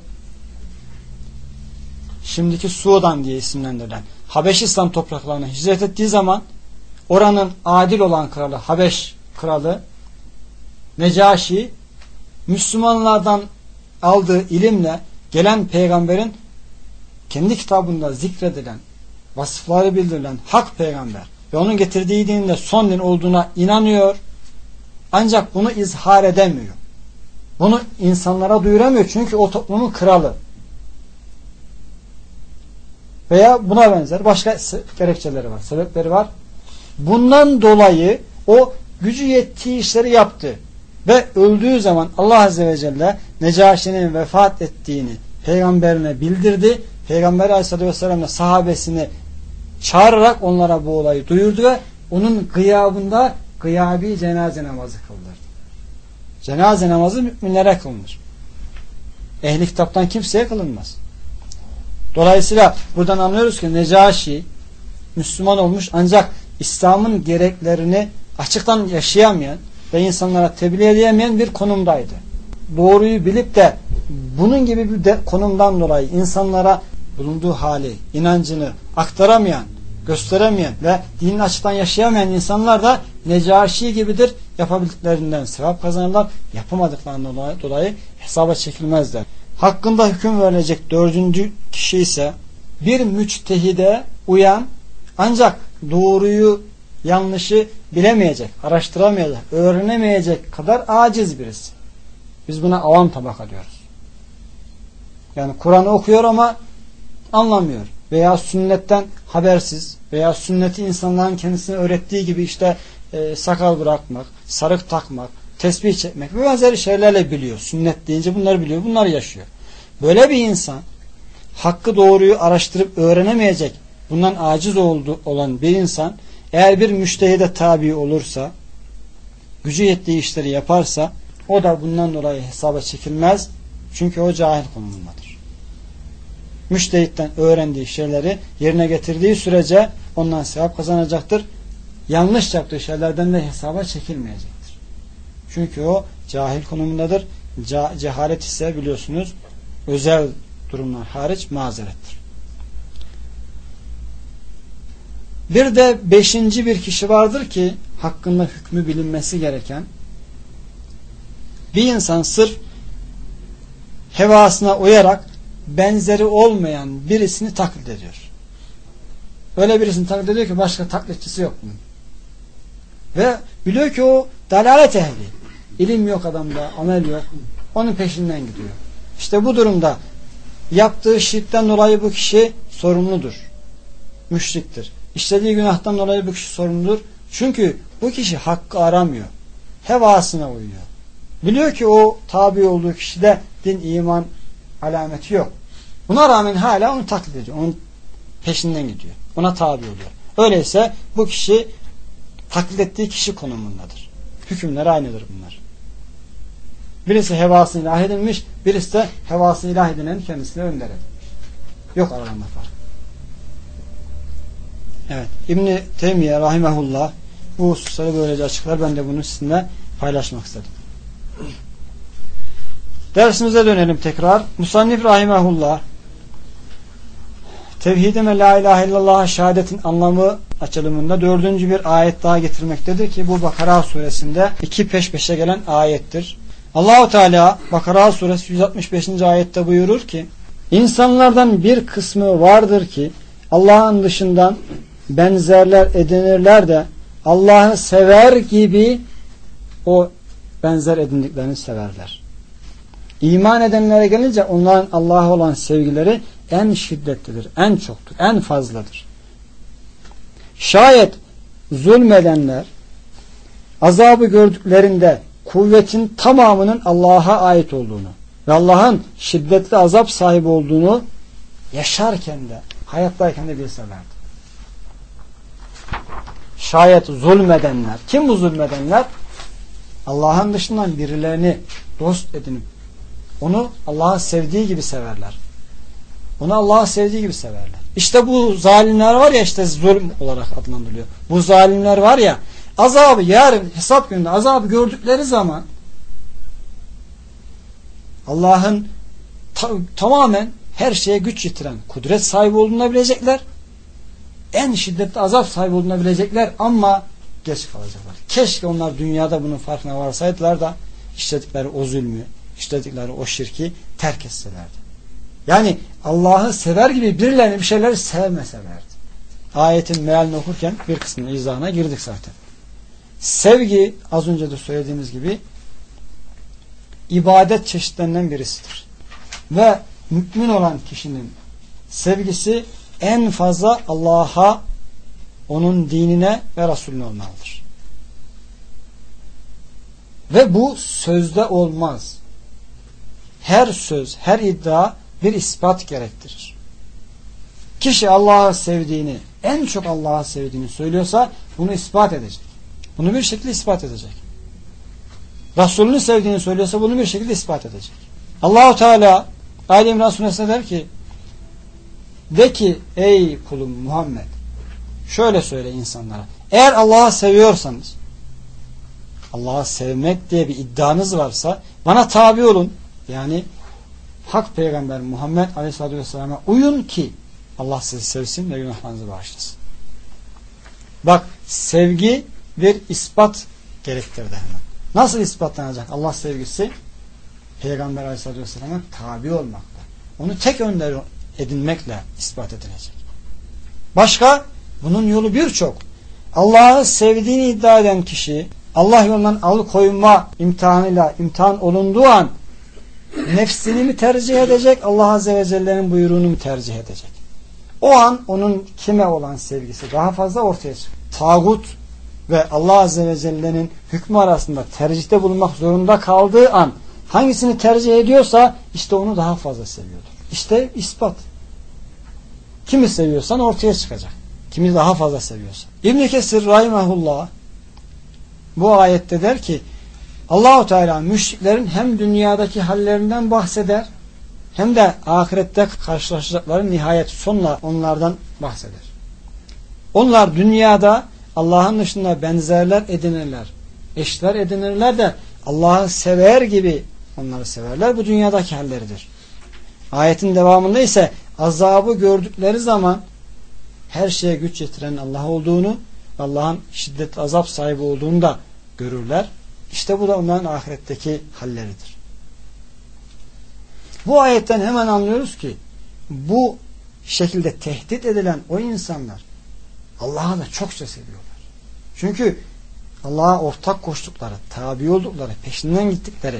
şimdiki Sudan diye isimlendirilen Habeşistan topraklarına hicret ettiği zaman oranın adil olan kralı, Habeş kralı Necaşi Müslümanlardan aldığı ilimle gelen peygamberin kendi kitabında zikredilen, vasıfları bildirilen hak peygamber ve onun getirdiği dinin de son din olduğuna inanıyor. Ancak bunu izhar edemiyor. Bunu insanlara duyuramıyor çünkü o toplumun kralı. Veya buna benzer başka gerekçeleri var, sebepleri var. Bundan dolayı o gücü yettiği işleri yaptı. Ve öldüğü zaman Allah Azze ve Celle Necaşi'nin vefat ettiğini peygamberine bildirdi. Peygamber Aleyhisselatü Vesselam da sahabesini çağırarak onlara bu olayı duyurdu ve onun gıyabında gıyabi cenaze namazı kıldırdı. Cenaze namazı müminlere kılınır. Ehli kitaptan kimseye kılınmaz. Dolayısıyla buradan anlıyoruz ki Necaşi Müslüman olmuş ancak İslam'ın gereklerini açıktan yaşayamayan ve insanlara tebliğ edemeyen bir konumdaydı. Doğruyu bilip de bunun gibi bir konumdan dolayı insanlara bulunduğu hali, inancını aktaramayan, gösteremeyen ve dinini açıktan yaşayamayan insanlar da Necaşi gibidir. Yapabildiklerinden sevap kazanırlar. Yapamadıklarından dolayı hesaba çekilmezler. Hakkında hüküm verilecek dördüncü kişi ise bir müçtehide uyan ancak doğruyu yanlışı bilemeyecek, araştıramayacak, öğrenemeyecek kadar aciz birisi. Biz buna avam tabaka diyoruz. Yani Kur'an'ı okuyor ama anlamıyor. Veya sünnetten habersiz veya sünneti insanların kendisine öğrettiği gibi işte sakal bırakmak, sarık takmak, tesbih çekmek ve benzeri şeylerle biliyor. Sünnet deyince bunları biliyor, bunları yaşıyor. Böyle bir insan hakkı doğruyu araştırıp öğrenemeyecek, bundan aciz olan bir insan eğer bir müştehide tabi olursa, gücü yettiği işleri yaparsa o da bundan dolayı hesaba çekilmez. Çünkü o cahil konumundadır. Müştehitten öğrendiği şeyleri yerine getirdiği sürece ondan sevap kazanacaktır. Yanlış yaptığı şeylerden de hesaba çekilmeyecektir. Çünkü o cahil konumundadır. Cehalet ise biliyorsunuz özel durumlar hariç mazerettir. Bir de beşinci bir kişi vardır ki hakkında hükmü bilinmesi gereken bir insan sırf hevasına uyarak benzeri olmayan birisini taklit ediyor. Öyle birisini taklit ediyor ki başka taklitçisi yok bunun. Ve biliyor ki o dalalet ehli. İlim yok adamda, amel yok. Onun peşinden gidiyor. İşte bu durumda yaptığı şirkten dolayı bu kişi sorumludur. Müşriktir. İşlediği günahtan dolayı bu kişi sorumludur. Çünkü bu kişi hakkı aramıyor. Hevasına uyuyor. Biliyor ki o tabi olduğu kişide din, iman alameti yok. Buna rağmen hala onu taklit ediyor. Onun peşinden gidiyor. Ona tabi oluyor. Öyleyse bu kişi taklit ettiği kişi konumundadır. Hükümleri aynıdır bunlar. Birisi hevasını ilah edilmiş, birisi de hevasını ilah edilen kendisine önder edilmiş. Yok aralarında fark. Evet. İbn-i Teymiye rahimehullah bu hususları böylece açıklar. Ben de bunu sizinle paylaşmak istedim. Dersimize dönelim tekrar. Musannif rahimehullah Tevhid-i ve la ilahe illallah şehadetin anlamı açılımında dördüncü bir ayet daha getirmektedir ki bu Bakara suresinde iki peş peşe gelen ayettir. Allah-u Teala Bakara suresi 165. ayette buyurur ki insanlardan bir kısmı vardır ki Allah'ın dışından benzerler edinirler de Allah'ı sever gibi o benzer edindiklerini severler. İman edenlere gelince onların Allah'a olan sevgileri en şiddetlidir, en çoktur, en fazladır. Şayet zulmedenler azabı gördüklerinde kuvvetin tamamının Allah'a ait olduğunu ve Allah'ın şiddetli azap sahibi olduğunu yaşarken de, hayattayken de bilselerdi. Şayet zulmedenler, kim bu zulmedenler? Allah'ın dışından birilerini dost edinip onu Allah'ı sevdiği gibi severler. Onu Allah'ı sevdiği gibi severler. İşte bu zalimler var ya, işte zulüm olarak adlandırılıyor. Bu zalimler var ya, azabı yarın hesap gününde azabı gördükleri zaman Allah'ın tamamen her şeye güç yitiren kudret sahibi olduğunu bilecekler. En şiddetli azap sahibi olduğunu bilecekler ama geç kalacaklar. Keşke onlar dünyada bunun farkına varsaydılar da işledikleri o zulmü, işledikleri o şirki terk etselerdi. Yani Allah'ı sever gibi birilerini bir şeyleri sevmeselerdi. Ayetin mealini okurken bir kısmının izahına girdik zaten. Sevgi az önce de söylediğimiz gibi ibadet çeşitlerinden birisidir. Ve mümin olan kişinin sevgisi en fazla Allah'a, onun dinine ve Resulüne olmalıdır. Ve bu sözde olmaz. Her söz, her iddia bir ispat gerektirir. Kişi Allah'ı sevdiğini, en çok Allah'ı sevdiğini söylüyorsa bunu ispat edecek. Bunu bir şekilde ispat edecek. Resulünü sevdiğini söylüyorsa bunu bir şekilde ispat edecek. Allah-u Teala Ali İmran suresinde der ki, de ki ey kulum Muhammed, şöyle söyle insanlara, eğer Allah'ı seviyorsanız, Allah'ı sevmek diye bir iddianız varsa bana tabi olun. Yani hak peygamber Muhammed Aleyhisselatü Vesselam'a uyun ki Allah sizi sevsin ve günahlarınızı bağışlasın. Bak, sevgi bir ispat gerektirdi hemen. Nasıl ispatlanacak Allah sevgisi? Peygamber Aleyhisselatü Vesselam'a tabi olmakla, onu tek önder edinmekle ispat edilecek. Başka? Bunun yolu birçok. Allah'ı sevdiğini iddia eden kişi Allah yolundan alıkoyma imtihanıyla imtihan olunduğu an nefsini mi tercih edecek, Allah Azze ve Celle'nin buyruğunu mu tercih edecek? O an onun kime olan sevgisi daha fazla ortaya çıkıyor. Tağut ve Allah Azze ve Celle'nin hükmü arasında tercihte bulunmak zorunda kaldığı an hangisini tercih ediyorsa işte onu daha fazla seviyordur. İşte ispat. Kimi seviyorsan ortaya çıkacak. Kimi daha fazla seviyorsa. İbn-i Kesir rahimehullah bu ayette der ki, Allah-u Teala müşriklerin hem dünyadaki hallerinden bahseder hem de ahirette karşılaşacakları nihayet sonla onlardan bahseder. Onlar dünyada Allah'ın dışında benzerler edinirler, eşler edinirler de Allah'ı sever gibi onları severler. Bu dünyadaki halleridir. Ayetin devamında ise azabı gördükleri zaman her şeye güç yetiren Allah olduğunu, Allah'ın şiddet azap sahibi olduğunu da görürler. İşte bu da onların ahiretteki halleridir. Bu ayetten hemen anlıyoruz ki bu şekilde tehdit edilen o insanlar Allah'ı da çokça seviyorlar. Çünkü Allah'a ortak koştukları, tabi oldukları, peşinden gittikleri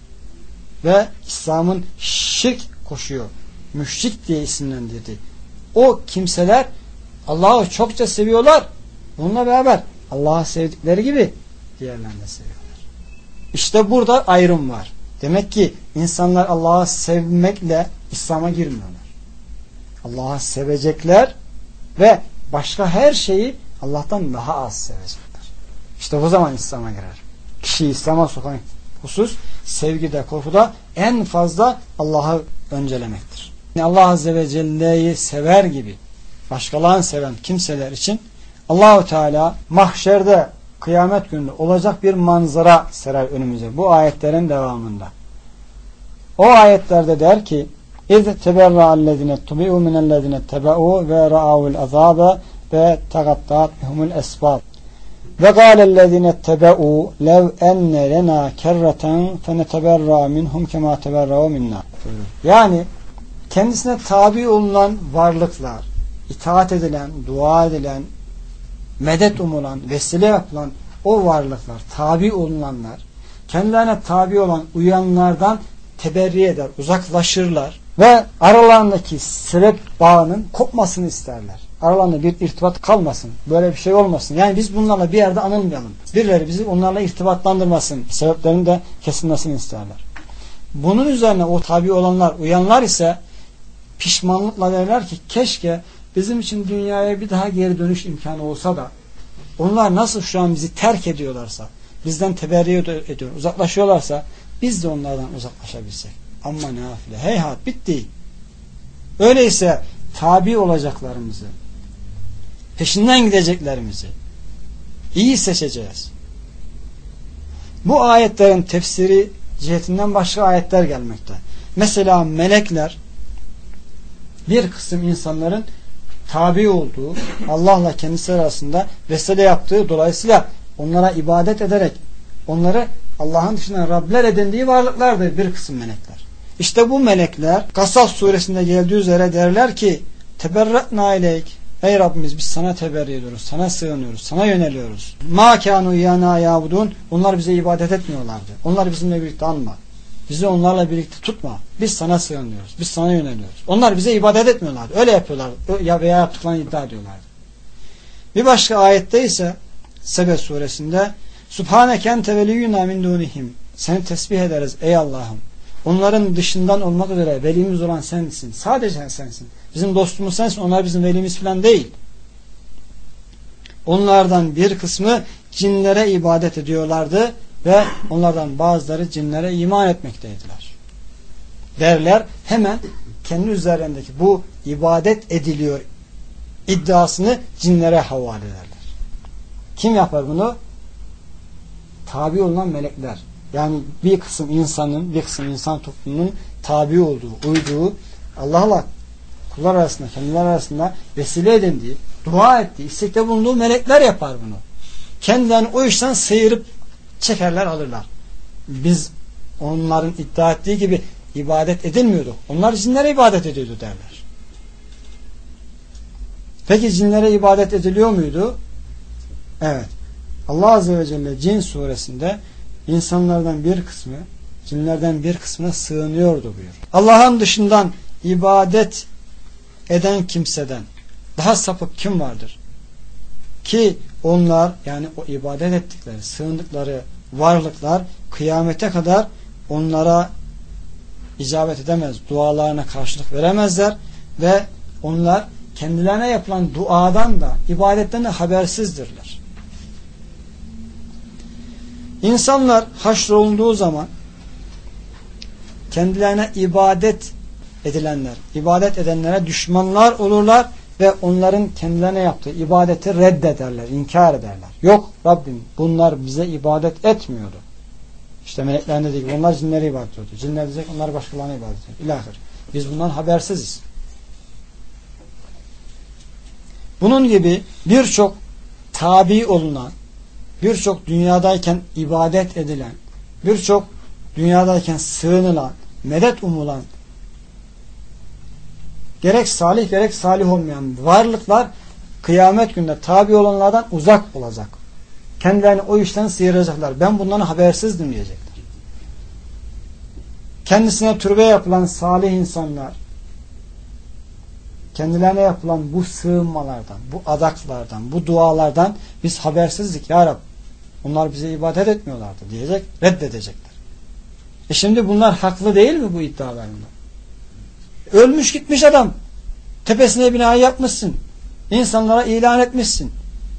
ve İslam'ın şirk koşuyor, müşrik diye isimlendirdiği o kimseler Allah'ı çokça seviyorlar. Bununla beraber Allah'ı sevdikleri gibi diğerlerini de seviyorlar. İşte burada ayrım var. Demek ki insanlar Allah'ı sevmekle İslam'a girmiyorlar. Allah'ı sevecekler ve başka her şeyi Allah'tan daha az sevecekler. İşte bu zaman İslam'a girer. Kişiyi İslam'a sokan husus sevgide, korkuda en fazla Allah'ı öncelemektir. Yani Allah Azze ve Celle'yi sever gibi başkalarını seven kimseler için Allah-u Teala mahşerde kıyamet günü olacak bir manzara serer önümüze. Bu ayetlerin devamında. O ayetlerde der ki اِذْ تَبَرَّعَ الَّذِينَ اتُّبِعُوا مِنَ الَّذِينَ اتَّبَعُوا وَرَأَوُا الْعَذَابَ وَتَقَطَّعَتْ بِهُمُ الْأَسْبَابُ وَقَالَ الَّذِينَ اتَّبَعُوا لَوْ أَنَّ لَنَا كَرَّةً فَنَتَبَرَّعَ مِنْهُمْ كَمَا تَبَرَّعُوا مِنَّا. Yani kendisine tabi olunan varlıklar, itaat edilen, dua edilen, medet umulan, vesile yapılan o varlıklar, tabi olunanlar, kendilerine tabi olan uyanlardan teberri eder, uzaklaşırlar ve aralarındaki sebep bağının kopmasını isterler. Aralarında bir irtibat kalmasın, böyle bir şey olmasın. Yani biz bunlarla bir yerde anılmayalım. Birileri bizi onlarla irtibatlandırmasın, sebeplerinin de kesilmesini isterler. Bunun üzerine o tabi olanlar, uyanlar ise pişmanlıkla derler ki keşke bizim için dünyaya bir daha geri dönüş imkanı olsa da onlar nasıl şu an bizi terk ediyorlarsa, bizden teberri ediyor, uzaklaşıyorlarsa biz de onlardan uzaklaşabilsek. Ama nafile, heyhat, bitti. Öyleyse tabi olacaklarımızı, peşinden gideceklerimizi iyi seçeceğiz. Bu ayetlerin tefsiri cihetinden başka ayetler gelmekte. Mesela melekler bir kısım insanların tabi olduğu, Allah'la kendisi arasında vesile yaptığı, dolayısıyla onlara ibadet ederek onları Allah'ın dışında Rabler edindiği varlıklardır bir kısım melekler. İşte bu melekler Kasas suresinde geldiği üzere derler ki teberratna ileyk, ey Rabbimiz biz sana teberri ediyoruz, sana sığınıyoruz, sana yöneliyoruz. Ma kanu yana yabudun, onlar bize ibadet etmiyorlardı. Onlar bizimle birlikte anma. Bizi onlarla birlikte tutma. Biz sana sığınıyoruz. Biz sana yöneliyoruz. Onlar bize ibadet etmiyorlardı. Öyle yapıyorlar veya yaptıklarını iddia ediyorlardı. Bir başka ayette ise Sebe suresinde Subhaneke ente veliyyuna min dunihim. Seni tesbih ederiz ey Allah'ım. Onların dışından olmak üzere velimiz olan sensin. Sadece sensin. Bizim dostumuz sensin. Onlar bizim velimiz falan değil. Onlardan bir kısmı cinlere ibadet ediyorlardı. ve onlardan bazıları cinlere iman etmekteydiler. Derler, hemen kendi üzerindeki bu ibadet ediliyor iddiasını cinlere havale ederler. Kim yapar bunu? Tabi olunan melekler. Yani bir kısım insan toplumunun tabi olduğu, uyduğu, Allah'la kullar arasında, kendileri arasında vesile edindiği, dua ettiği, istekte bulunduğu melekler yapar bunu. Kendilerini o işten sıyırıp çekerler, alırlar. Biz onların iddia ettiği gibi ibadet edilmiyordu. Onlar cinlere ibadet ediyordu derler. Peki cinlere ibadet ediliyor muydu? Evet. Allah Azze ve Celle Cin suresinde insanlardan bir kısmı, cinlerden bir kısmına sığınıyordu buyuruyor. Allah'ın dışından ibadet eden kimseden daha sapık kim vardır? Ki onlar, yani o ibadet ettikleri, sığındıkları varlıklar kıyamete kadar onlara icabet edemez, dualarına karşılık veremezler ve onlar kendilerine yapılan duadan da, ibadetten de habersizdirler. İnsanlar haşrolunduğu zaman kendilerine ibadet edilenler, ibadet edenlere düşmanlar olurlar ve onların kendilerine yaptığı ibadeti reddederler, inkar ederler. Yok Rabbim, bunlar bize ibadet etmiyordu. İşte melekler dediği gibi onlar cinlere ibadet ediyordu. Cinler diyecek onlar başkalarına ibadet ediyor. İlahir. Biz bundan habersiziz. Bunun gibi birçok tabi olunan, birçok dünyadayken ibadet edilen, birçok dünyadayken sığınılan, medet umulan, gerek salih gerek salih olmayan varlıklar kıyamet günde tabi olanlardan uzak olacak. Kendilerini o işten sıyıracaklar. Ben bundan habersizdim diyecekler. Kendisine türbe yapılan salih insanlar, kendilerine yapılan bu sığınmalardan, bu adaklardan, bu dualardan biz habersizdik ya Rab. Onlar bize ibadet etmiyorlardı diyecek, reddedecekler. Şimdi bunlar haklı değil mi bu iddialarında? Ölmüş gitmiş adam. Tepesine bina yapmışsın. İnsanlara ilan etmişsin.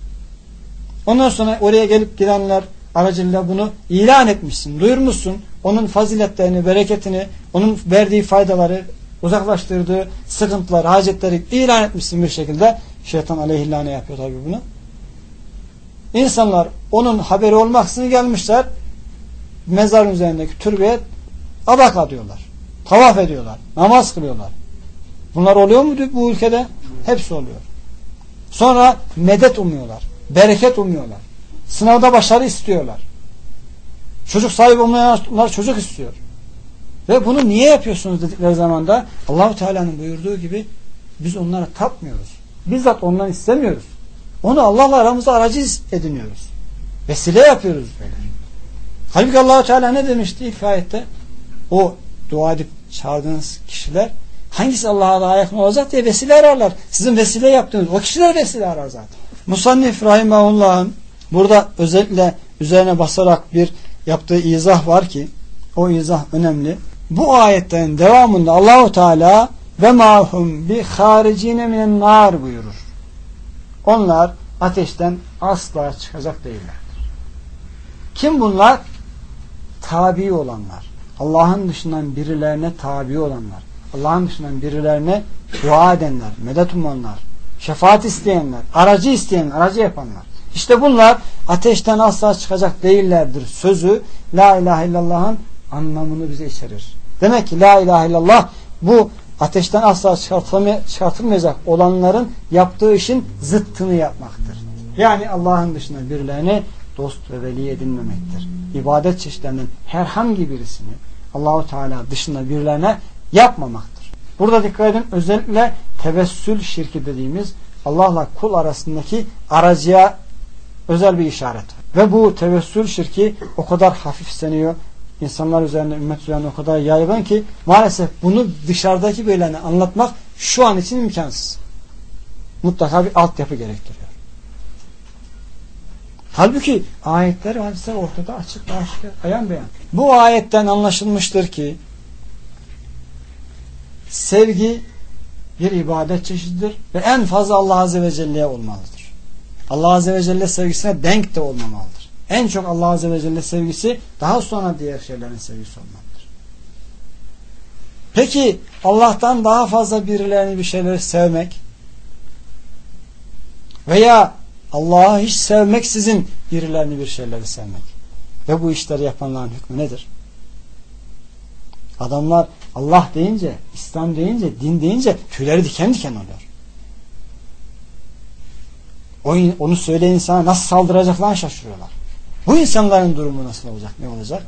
Ondan sonra oraya gelip gidenler aracılığıyla bunu ilan etmişsin, duyurmuşsun. Onun faziletlerini, bereketini, onun verdiği faydaları, uzaklaştırdığı sıkıntılar, hacetleri ilan etmişsin bir şekilde. Şeytan aleyhillâne yapıyor tabi bunu. İnsanlar onun haberi olmaksızın gelmişler, mezarın üzerindeki türbeye adak adıyorlar. Tavaf ediyorlar. Namaz kılıyorlar. Bunlar oluyor mu bu ülkede? Hepsi oluyor. Sonra medet umuyorlar. Bereket umuyorlar. Sınavda başarı istiyorlar. Çocuk sahibi olmayanlar çocuk istiyor. Ve bunu niye yapıyorsunuz dedikleri zaman da Allah-u Teala'nın buyurduğu gibi biz onlara tapmıyoruz. Bizzat ondan istemiyoruz. Onu Allah'la aramızda aracı ediniyoruz. Vesile yapıyoruz böyle. Halbuki Allah-u Teala ne demişti ilk ayette? O dua edip çağırdığınız kişiler hangisi Allah'a daha yakın olacak diye vesile ararlar. Sizin vesile yaptığınız o kişiler vesile arar zaten. Musannif Rahimahullah'ın burada özellikle üzerine basarak bir yaptığı izah var ki o izah önemli. Bu ayetlerin devamında Allahu Teala ve mahum bi haricine minen nar buyurur. Onlar ateşten asla çıkacak değillerdir. Kim bunlar? Tabi olanlar. Allah'ın dışından birilerine tabi olanlar. Allah'ın dışından birilerine dua edenler, medet umanlar, şefaat isteyenler, aracı isteyenler, aracı yapanlar. İşte bunlar ateşten asla çıkacak değillerdir sözü La ilahe illallah'ın anlamını bize içerir. Demek ki La ilahe illallah bu ateşten asla çıkartılmayacak olanların yaptığı işin zıttını yapmaktır. Yani Allah'ın dışında birilerine dost ve veli edinmemektir. İbadet çeşitlerinin herhangi birisini Allah-u Teala dışında birilerine yapmamaktır. Burada dikkat edin, özellikle tevessül şirki dediğimiz Allah'la kul arasındaki aracıya özel bir işaret. Ve bu tevessül şirki o kadar hafifleniyor. İnsanlar üzerinde, ümmet üzerinde o kadar yaygın ki maalesef bunu dışarıdaki birilerine anlatmak şu an için imkansız. Mutlaka bir altyapı gerektiriyor. Halbuki ayetler ve hadisler ortada açık ve aşikar, ayan beyan. Bu ayetten anlaşılmıştır ki sevgi bir ibadet çeşididir ve en fazla Allah Azze ve Celle'ye olmalıdır. Allah Azze ve Celle sevgisine denk de olmamalıdır. En çok Allah Azze ve Celle sevgisi, daha sonra diğer şeylerin sevgisi olmaktır. Peki Allah'tan daha fazla birilerini, bir şeyleri sevmek veya Allah'ı hiç sevmeksizin birilerini, bir şeyleri sevmek ve bu işleri yapanların hükmü nedir? Adamlar Allah deyince, İslam deyince, din deyince tüyleri diken diken oluyor. Onu söyleyen insana nasıl saldıracaklarını şaşırıyorlar. Bu insanların durumu nasıl olacak? Ne olacak?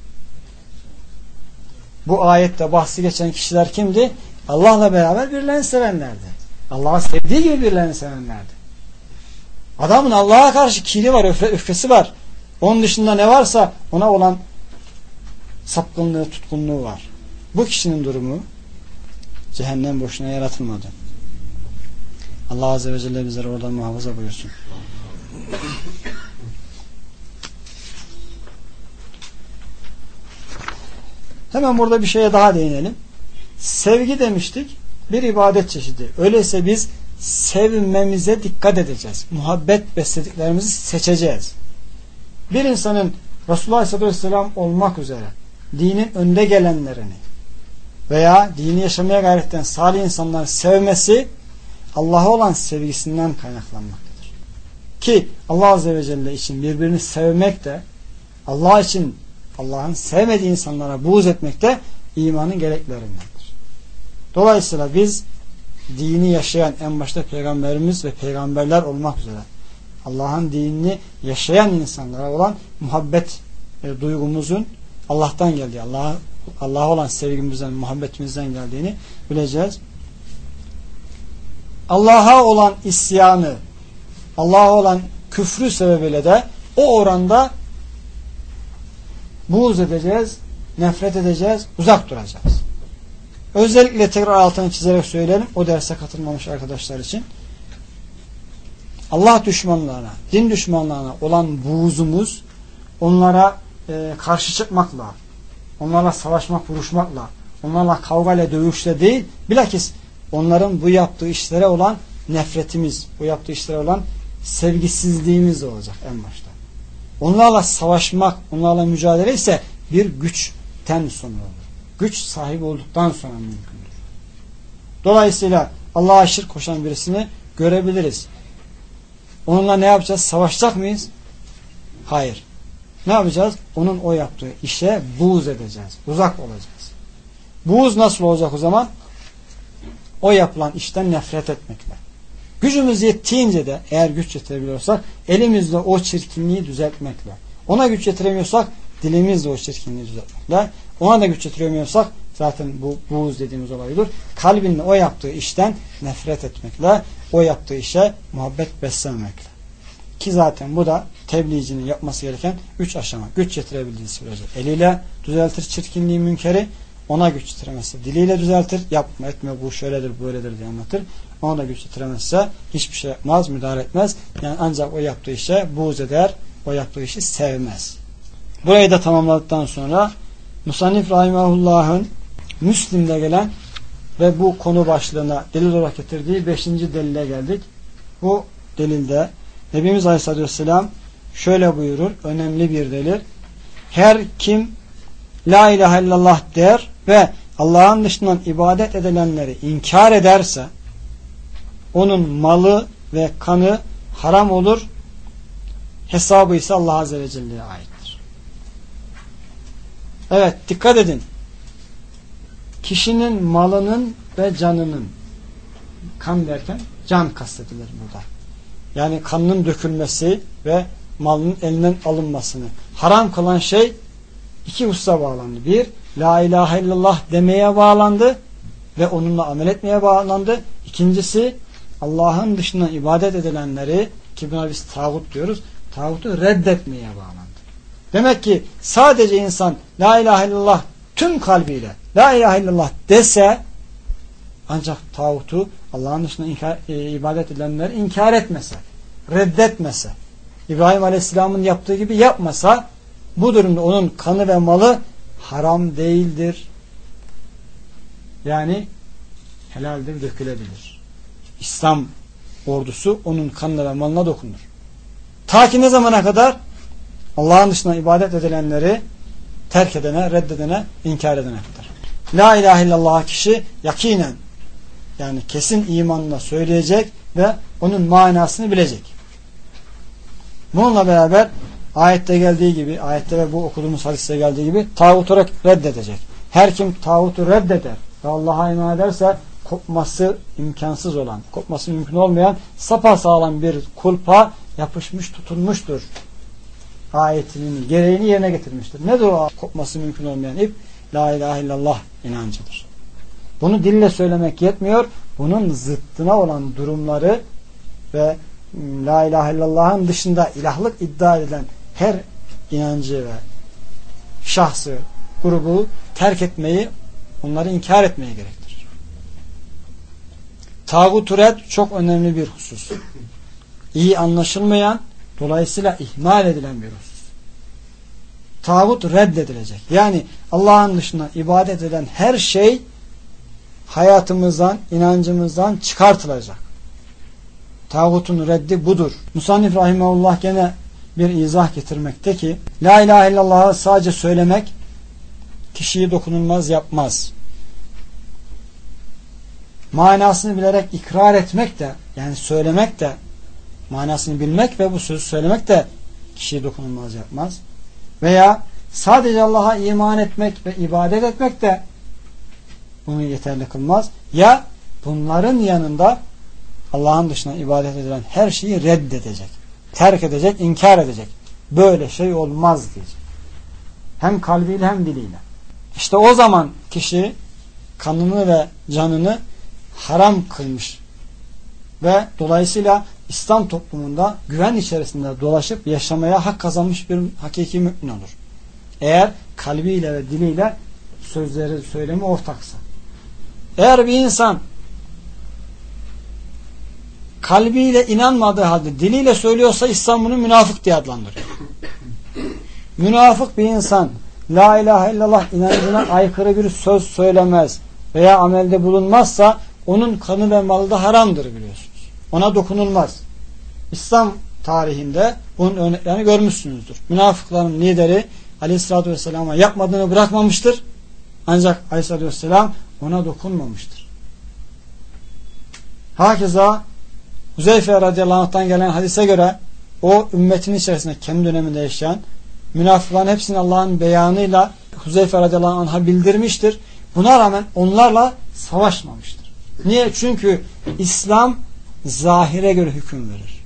Bu ayette bahsi geçen kişiler kimdi? Allah'la beraber birilerini sevenlerdi. Allah'ı sevdiği gibi birilerini sevenlerdi. Adamın Allah'a karşı kini var, öfkesi var. Onun dışında ne varsa ona olan sapkınlığı, tutkunluğu var. Bu kişinin durumu cehennem boşuna yaratılmadı. Allah Azze ve Celle bizleri oradan muhafaza buyursun. Hemen burada bir şeye daha değinelim. Sevgi demiştik, bir ibadet çeşidi. Öyleyse biz sevmemize dikkat edeceğiz. Muhabbet beslediklerimizi seçeceğiz. Bir insanın Resulullah Aleyhisselatü Vesselam olmak üzere dinin önde gelenlerini veya dini yaşamaya gayret eden salih insanları sevmesi Allah'a olan sevgisinden kaynaklanmaktadır. Ki Allah Azze ve Celle için birbirini sevmek de, Allah için Allah'ın sevmediği insanlara buğz etmek de imanın gereklerindendir. Dolayısıyla biz dini yaşayan, en başta peygamberimiz ve peygamberler olmak üzere Allah'ın dinini yaşayan insanlara olan muhabbet duygumuzun Allah'tan geldiği, Allah'a olan sevgimizden, muhabbetimizden geldiğini bileceğiz. Allah'a olan isyanı, Allah'a olan küfrü sebebiyle de o oranda buğz edeceğiz, nefret edeceğiz, uzak duracağız. Özellikle tekrar altını çizerek söyleyelim, o derse katılmamış arkadaşlar için. Allah düşmanlarına, din düşmanlarına olan buğzumuz, onlara karşı çıkmakla, onlarla savaşmak, vuruşmakla, onlarla kavgayla, dövüşle değil, bilakis onların bu yaptığı işlere olan nefretimiz, bu yaptığı işlere olan sevgisizliğimiz olacak en başta. Onlarla savaşmak, onlarla mücadele ise bir güçten sonra olur. Güç sahibi olduktan sonra mümkündür. Dolayısıyla Allah'a şirk koşan birisini görebiliriz. Onunla ne yapacağız? Savaşacak mıyız? Hayır. Ne yapacağız? Onun o yaptığı işe buğz edeceğiz. Uzak olacağız. Buğz nasıl olacak o zaman? O yapılan işten nefret etmekle. Gücümüz yettiğince de, eğer güç yetirebiliyorsak, elimizle o çirkinliği düzeltmekle. Ona güç yetiremiyorsak, dilimizle o çirkinliği düzeltmekle. Ona da güç yetiremiyorsak, zaten bu buğz dediğimiz olaydır. Kalbinle o yaptığı işten nefret etmekle, o yaptığı işe muhabbet beslemekle. Ki zaten bu da tebliğcinin yapması gereken 3 aşama. Güç yetirebildiği sürece eliyle düzeltir çirkinliği, münkeri. Ona güç yetiremezse diliyle düzeltir. Yapma etme, bu şöyledir böyledir diye anlatır. Ona da güç yetiremezse hiçbir şey yapmaz, müdahale etmez. Yani ancak o yaptığı işe buğz eder, o yaptığı işi sevmez. Burayı da tamamladıktan sonra Musannif Rahimahullah'ın Müslim'de gelen ve bu konu başlığına delil olarak getirdiği 5. delile geldik. Bu delilde Nebimiz Aleyhisselatü Vesselam şöyle buyurur, önemli bir delil. Her kim La ilahe illallah der ve Allah'ın dışından ibadet edilenleri inkar ederse onun malı ve kanı haram olur, hesabı ise Allah Azze ve Celle'ye aittir. Evet, dikkat edin. Kişinin malının ve canının, kan derken can kastedilir burada. Yani kanının dökülmesi ve malının elinden alınmasını haram kılan şey iki hususa bağlandı. Bir, La ilahe illallah demeye bağlandı ve onunla amel etmeye bağlandı. İkincisi, Allah'ın dışından ibadet edilenleri, ki buna biz tağut diyoruz, tağutu reddetmeye bağlandı. Demek ki sadece insan La ilahe illallah tüm kalbiyle La ilahe illallah dese, ancak tağutu, Allah'ın dışında ibadet edilenleri inkar etmese, reddetmese, İbrahim Aleyhisselam'ın yaptığı gibi yapmasa, bu durumda onun kanı ve malı haram değildir. Yani helaldir, dökülebilir. İslam ordusu onun kanına ve malına dokunur. Ta ki ne zamana kadar? Allah'ın dışında ibadet edilenleri terk edene, reddedene, inkar edene kadar. La ilahe illallah kişi yakinen, yani kesin imanla söyleyecek ve onun manasını bilecek. Bununla beraber ayette geldiği gibi, ayette ve bu okuduğumuz hadiste geldiği gibi tağutu reddedecek. Her kim tağutu reddeder ve Allah'a iman ederse kopması imkansız olan, kopması mümkün olmayan sapasağlam bir kulpa yapışmış, tutulmuştur. Ayetinin gereğini yerine getirmiştir. Nedir o kopması mümkün olmayan ip? La ilahe illallah inancıdır. Bunu dille söylemek yetmiyor. Bunun zıttına olan durumları ve La ilahe illallah'ın dışında ilahlık iddia edilen her inancı ve şahsı, grubu terk onları inkar etmeye gerektirir. Tağut-u red çok önemli bir husus. İyi anlaşılmayan, dolayısıyla ihmal edilen bir husus. Tağut reddedilecek. Yani Allah'ın dışında ibadet eden her şey hayatımızdan, inancımızdan çıkartılacak. Tağutun reddi budur. Musannif rahimahullah gene bir izah getirmekte ki La ilahe illallah'ı sadece söylemek kişiyi dokunulmaz yapmaz. Manasını bilerek ikrar etmek de, yani söylemek de, manasını bilmek ve bu sözü söylemek de kişiyi dokunulmaz yapmaz. Veya sadece Allah'a iman etmek ve ibadet etmek de bunu yeterli kılmaz. Ya bunların yanında Allah'ın dışında ibadet edilen her şeyi reddedecek, terk edecek, inkar edecek. Böyle şey olmaz diyecek. Hem kalbiyle hem diliyle. İşte o zaman kişi kanını ve canını haram kılmış ve dolayısıyla İslam toplumunda güven içerisinde dolaşıp yaşamaya hak kazanmış bir hakiki mümin olur. Eğer kalbiyle ve diliyle sözleri, söylemi ortaksa. Eğer bir insan kalbiyle inanmadığı halde diliyle söylüyorsa İslam bunu münafık diye adlandırıyor. Münafık bir insan La ilahe illallah inancına aykırı bir söz söylemez veya amelde bulunmazsa onun kanı ve malı da haramdır biliyorsunuz. Ona dokunulmaz. İslam tarihinde bunun örneklerini görmüşsünüzdür. Münafıkların lideri Aleyhisselatü Vesselam'a yapmadığını bırakmamıştır. Ancak Aleyhisselatü Vesselam ona dokunmamıştır. Hakeza Huzeyfe radıyallahu anh'tan gelen hadise göre o ümmetin içerisinde kendi döneminde yaşayan münafıkların hepsini Allah'ın beyanıyla Huzeyfe radıyallahu anh'a bildirmiştir. Buna rağmen onlarla savaşmamıştır. Niye? Çünkü İslam zahire göre hüküm verir.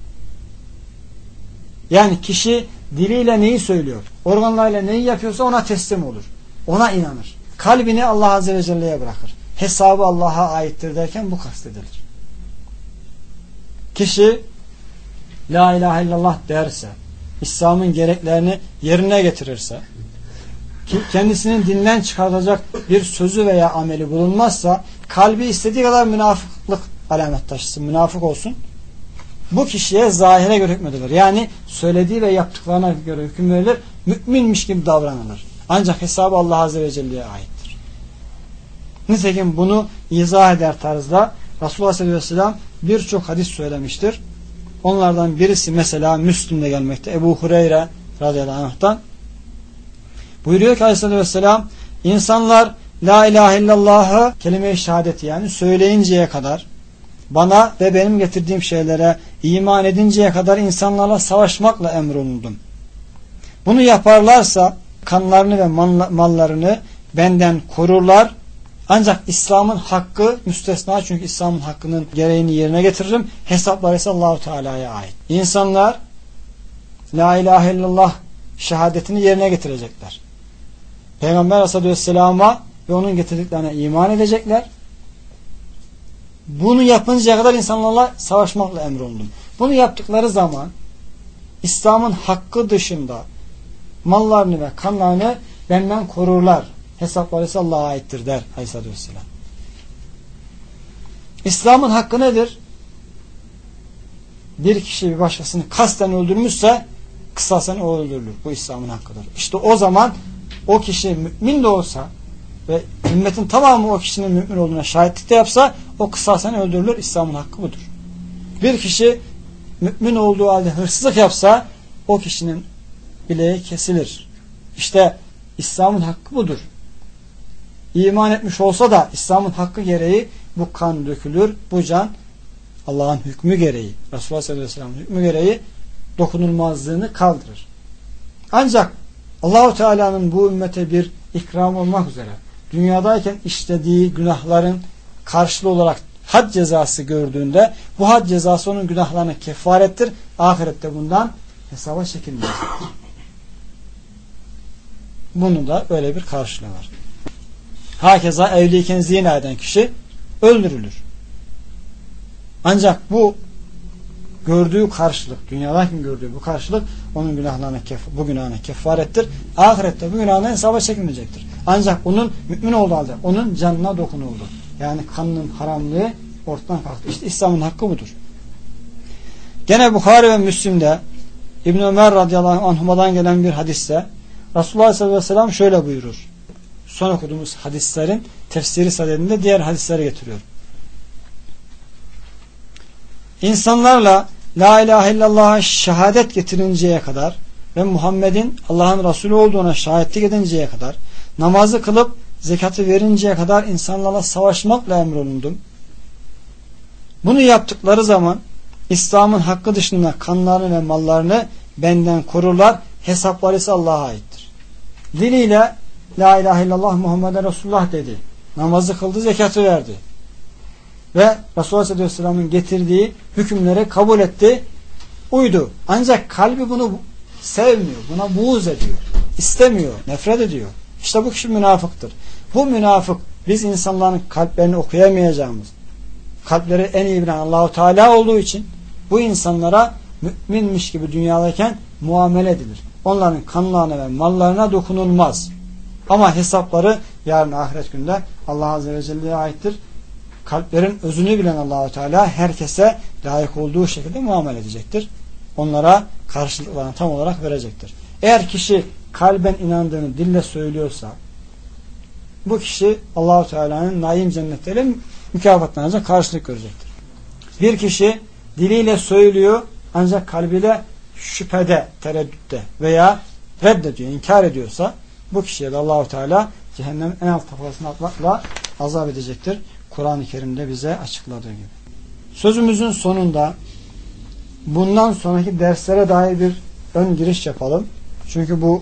Yani kişi diliyle neyi söylüyor, organlarıyla neyi yapıyorsa ona teslim olur. Ona inanır. Kalbini Allah Azze ve Celle'ye bırakır. Hesabı Allah'a aittir derken bu kastedilir. Kişi La ilahe illallah derse, İslam'ın gereklerini yerine getirirse, ki kendisinin dinden çıkartacak bir sözü veya ameli bulunmazsa, kalbi istediği kadar münafıklık alamet taşısın, münafık olsun, bu kişiye zahire göre hükmedilir. Yani söylediği ve yaptıklarına göre hüküm verilir, müminmiş gibi davranılır. Ancak hesabı Allah Azze ve Celle'ye aittir. Nitekim bunu izah eder tarzda Resulullah sallallahu aleyhi ve sellem birçok hadis söylemiştir. Onlardan birisi mesela Müslim'de gelmekte. Ebu Hureyre radıyallahu anh'tan buyuruyor ki aleyhissalatü vesselam insanlar La ilahe illallah'ı kelime-i şehadeti yani söyleyinceye kadar bana ve benim getirdiğim şeylere iman edinceye kadar insanlarla savaşmakla emrolundum. Bunu yaparlarsa kanlarını ve mallarını benden korurlar. Ancak İslam'ın hakkı müstesna çünkü İslam'ın hakkının gereğini yerine getiririm. Hesapları ise Allah-u Teala'ya ait. İnsanlar La ilahe illallah şehadetini yerine getirecekler. Peygamber Aleyhisselam'a ve onun getirdiklerine iman edecekler. Bunu yapıncaya kadar insanlarla savaşmakla emrolundum. Bunu yaptıkları zaman İslam'ın hakkı dışında mallarını ve kanlarını benden korurlar. Hesapları ise Allah'a aittir der Aleyhisselatü Vesselam. İslam'ın hakkı nedir? Bir kişi bir başkasını kasten öldürmüşse kısasen o öldürülür. Bu İslam'ın hakkıdır. İşte o zaman o kişi mümin de olsa ve ümmetin tamamı o kişinin mümin olduğuna şahitlik de yapsa o kısasen öldürülür. İslam'ın hakkı budur. Bir kişi mümin olduğu halde hırsızlık yapsa o kişinin bileği kesilir. İşte İslam'ın hakkı budur. İman etmiş olsa da İslam'ın hakkı gereği bu kan dökülür, bu can Allah'ın hükmü gereği, Resulullah sallallahu aleyhi ve sellem'in hükmü gereği dokunulmazlığını kaldırır. Ancak Allah-u Teala'nın bu ümmete bir ikram olmak üzere dünyadayken işlediği günahların karşılığı olarak had cezası gördüğünde bu had cezası onun günahlarına kefarettir. Ahirette bundan hesaba çekilmez. Bunun da böyle bir karşılığı var. Hakeza evliyken zina eden kişi öldürülür. Ancak bu gördüğü karşılık, dünyadaki gördüğü bu karşılık onun günahlarına bu günahına kefarettir. Ahirette bu günahına hesaba çekilmeyecektir. Ancak onun mümin olduğu halde onun canına dokunuldu. Yani kanının haramlığı ortadan kalktı. İşte İslam'ın hakkı budur. Gene Bukhari ve Müslim'de İbn Ömer radıyallahu anhuma'dan gelen bir hadiste Resulullah sallallahu aleyhi ve sellem şöyle buyurur. Son okuduğumuz hadislerin tefsiri sadedinde diğer hadisleri getiriyor. İnsanlarla La ilahe illallah'a şehadet getirinceye kadar ve Muhammed'in Allah'ın Resulü olduğuna şahitlik edinceye kadar, namazı kılıp zekatı verinceye kadar insanlarla savaşmakla emrolundum. Bunu yaptıkları zaman İslam'ın hakkı dışında kanlarını ve mallarını benden korurlar. Hesapları ise Allah'a aittir. Diliyle La ilahe illallah Muhammeden Resulullah dedi. Namazı kıldı, zekatı verdi. Ve Resulullah sallallahu aleyhi ve sellem'in getirdiği hükümleri kabul etti, uydu. Ancak kalbi bunu sevmiyor, buna buğz ediyor, istemiyor, nefret ediyor. İşte bu kişi münafıktır. Bu münafık, biz insanların kalplerini okuyamayacağımız, kalpleri en iyi bilen Allah-u Teala olduğu için bu insanlara müminmiş gibi dünyadayken muamele edilir. Onların kanlarına ve mallarına dokunulmaz. Ama hesapları yarın ahiret günde Allah Azze ve Celle'ye aittir. Kalplerin özünü bilen Allah-u Teala herkese layık olduğu şekilde muamele edecektir. Onlara karşılıklarını tam olarak verecektir. Eğer kişi kalben inandığını dille söylüyorsa bu kişi Allah-u Teala'nın naim cennetleriyle mükafatlanacak, karşılık görecektir. Bir kişi diliyle söylüyor ancak kalbiyle şüphede, tereddütte veya reddediyor, inkar ediyorsa bu kişiye de Allah-u Teala cehennemin en alt tabakasına atmakla azap edecektir. Kur'an-ı Kerim'de bize açıkladığı gibi. Sözümüzün sonunda bundan sonraki derslere dair bir ön giriş yapalım. Çünkü bu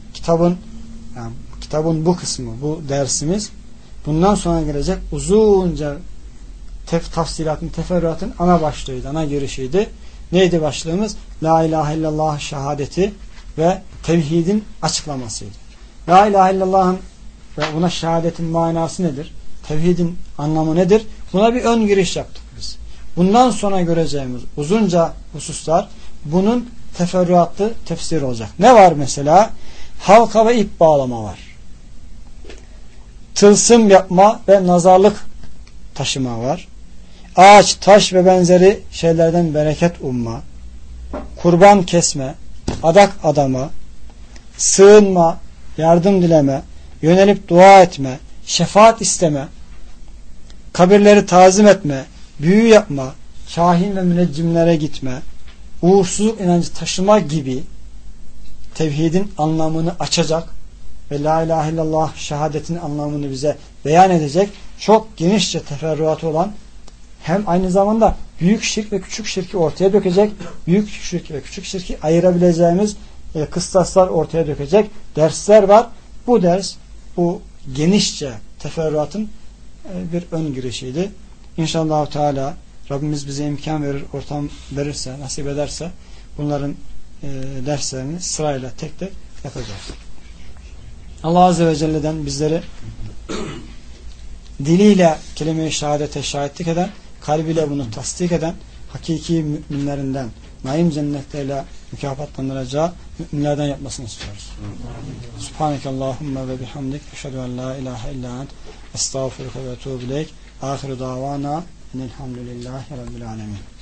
kitabın bu kısmı, bu dersimiz bundan sonra gelecek uzunca tafsilatın, teferruatın ana başlığıydı, ana girişiydi. Neydi başlığımız? La ilahe illallah şehadeti ve tevhidin açıklamasıydı. La ilahe illallah'ın ve buna şehadetin manası nedir? Tevhidin anlamı nedir? Buna bir ön giriş yaptık biz. Bundan sonra göreceğimiz uzunca hususlar bunun teferruatlı tefsiri olacak. Ne var mesela? Halka ve ip bağlama var. Tılsım yapma ve nazarlık taşıma var. Ağaç, taş ve benzeri şeylerden bereket umma. Kurban kesme, adak adama, sığınma, yardım dileme, yönelip dua etme, şefaat isteme, kabirleri tazim etme, büyü yapma, kahin ve müneccimlere gitme, uğursuzluk inancı taşıma gibi tevhidin anlamını açacak ve la ilahe illallah şehadetin anlamını bize beyan edecek çok genişçe teferruatı olan, hem aynı zamanda büyük şirk ve küçük şirki ortaya dökecek, büyük şirk ve küçük şirki ayırabileceğimiz kıstaslar ortaya dökecek dersler var. Bu ders, bu genişçe teferruatın bir ön girişiydi. İnşallah Teala Rabbimiz bize imkan verir, ortam verirse, nasip ederse bunların derslerini sırayla tek tek yapacağız. Allah Azze ve Celle'den bizleri diliyle kelime-i şehadete şahitlik eden, kalbiyle bunu tasdik eden, hakiki müminlerinden, naim cennetleriyle mükafatlandıracağı müminlerden yapmasını istiyoruz. Subhaneke Allahümme ve bihamdik. Eşhedü en la ilahe illa ent. Estağfurullah ve etûbü ileyk. Ahiru davana enelhamdülillahi rabbil alemin.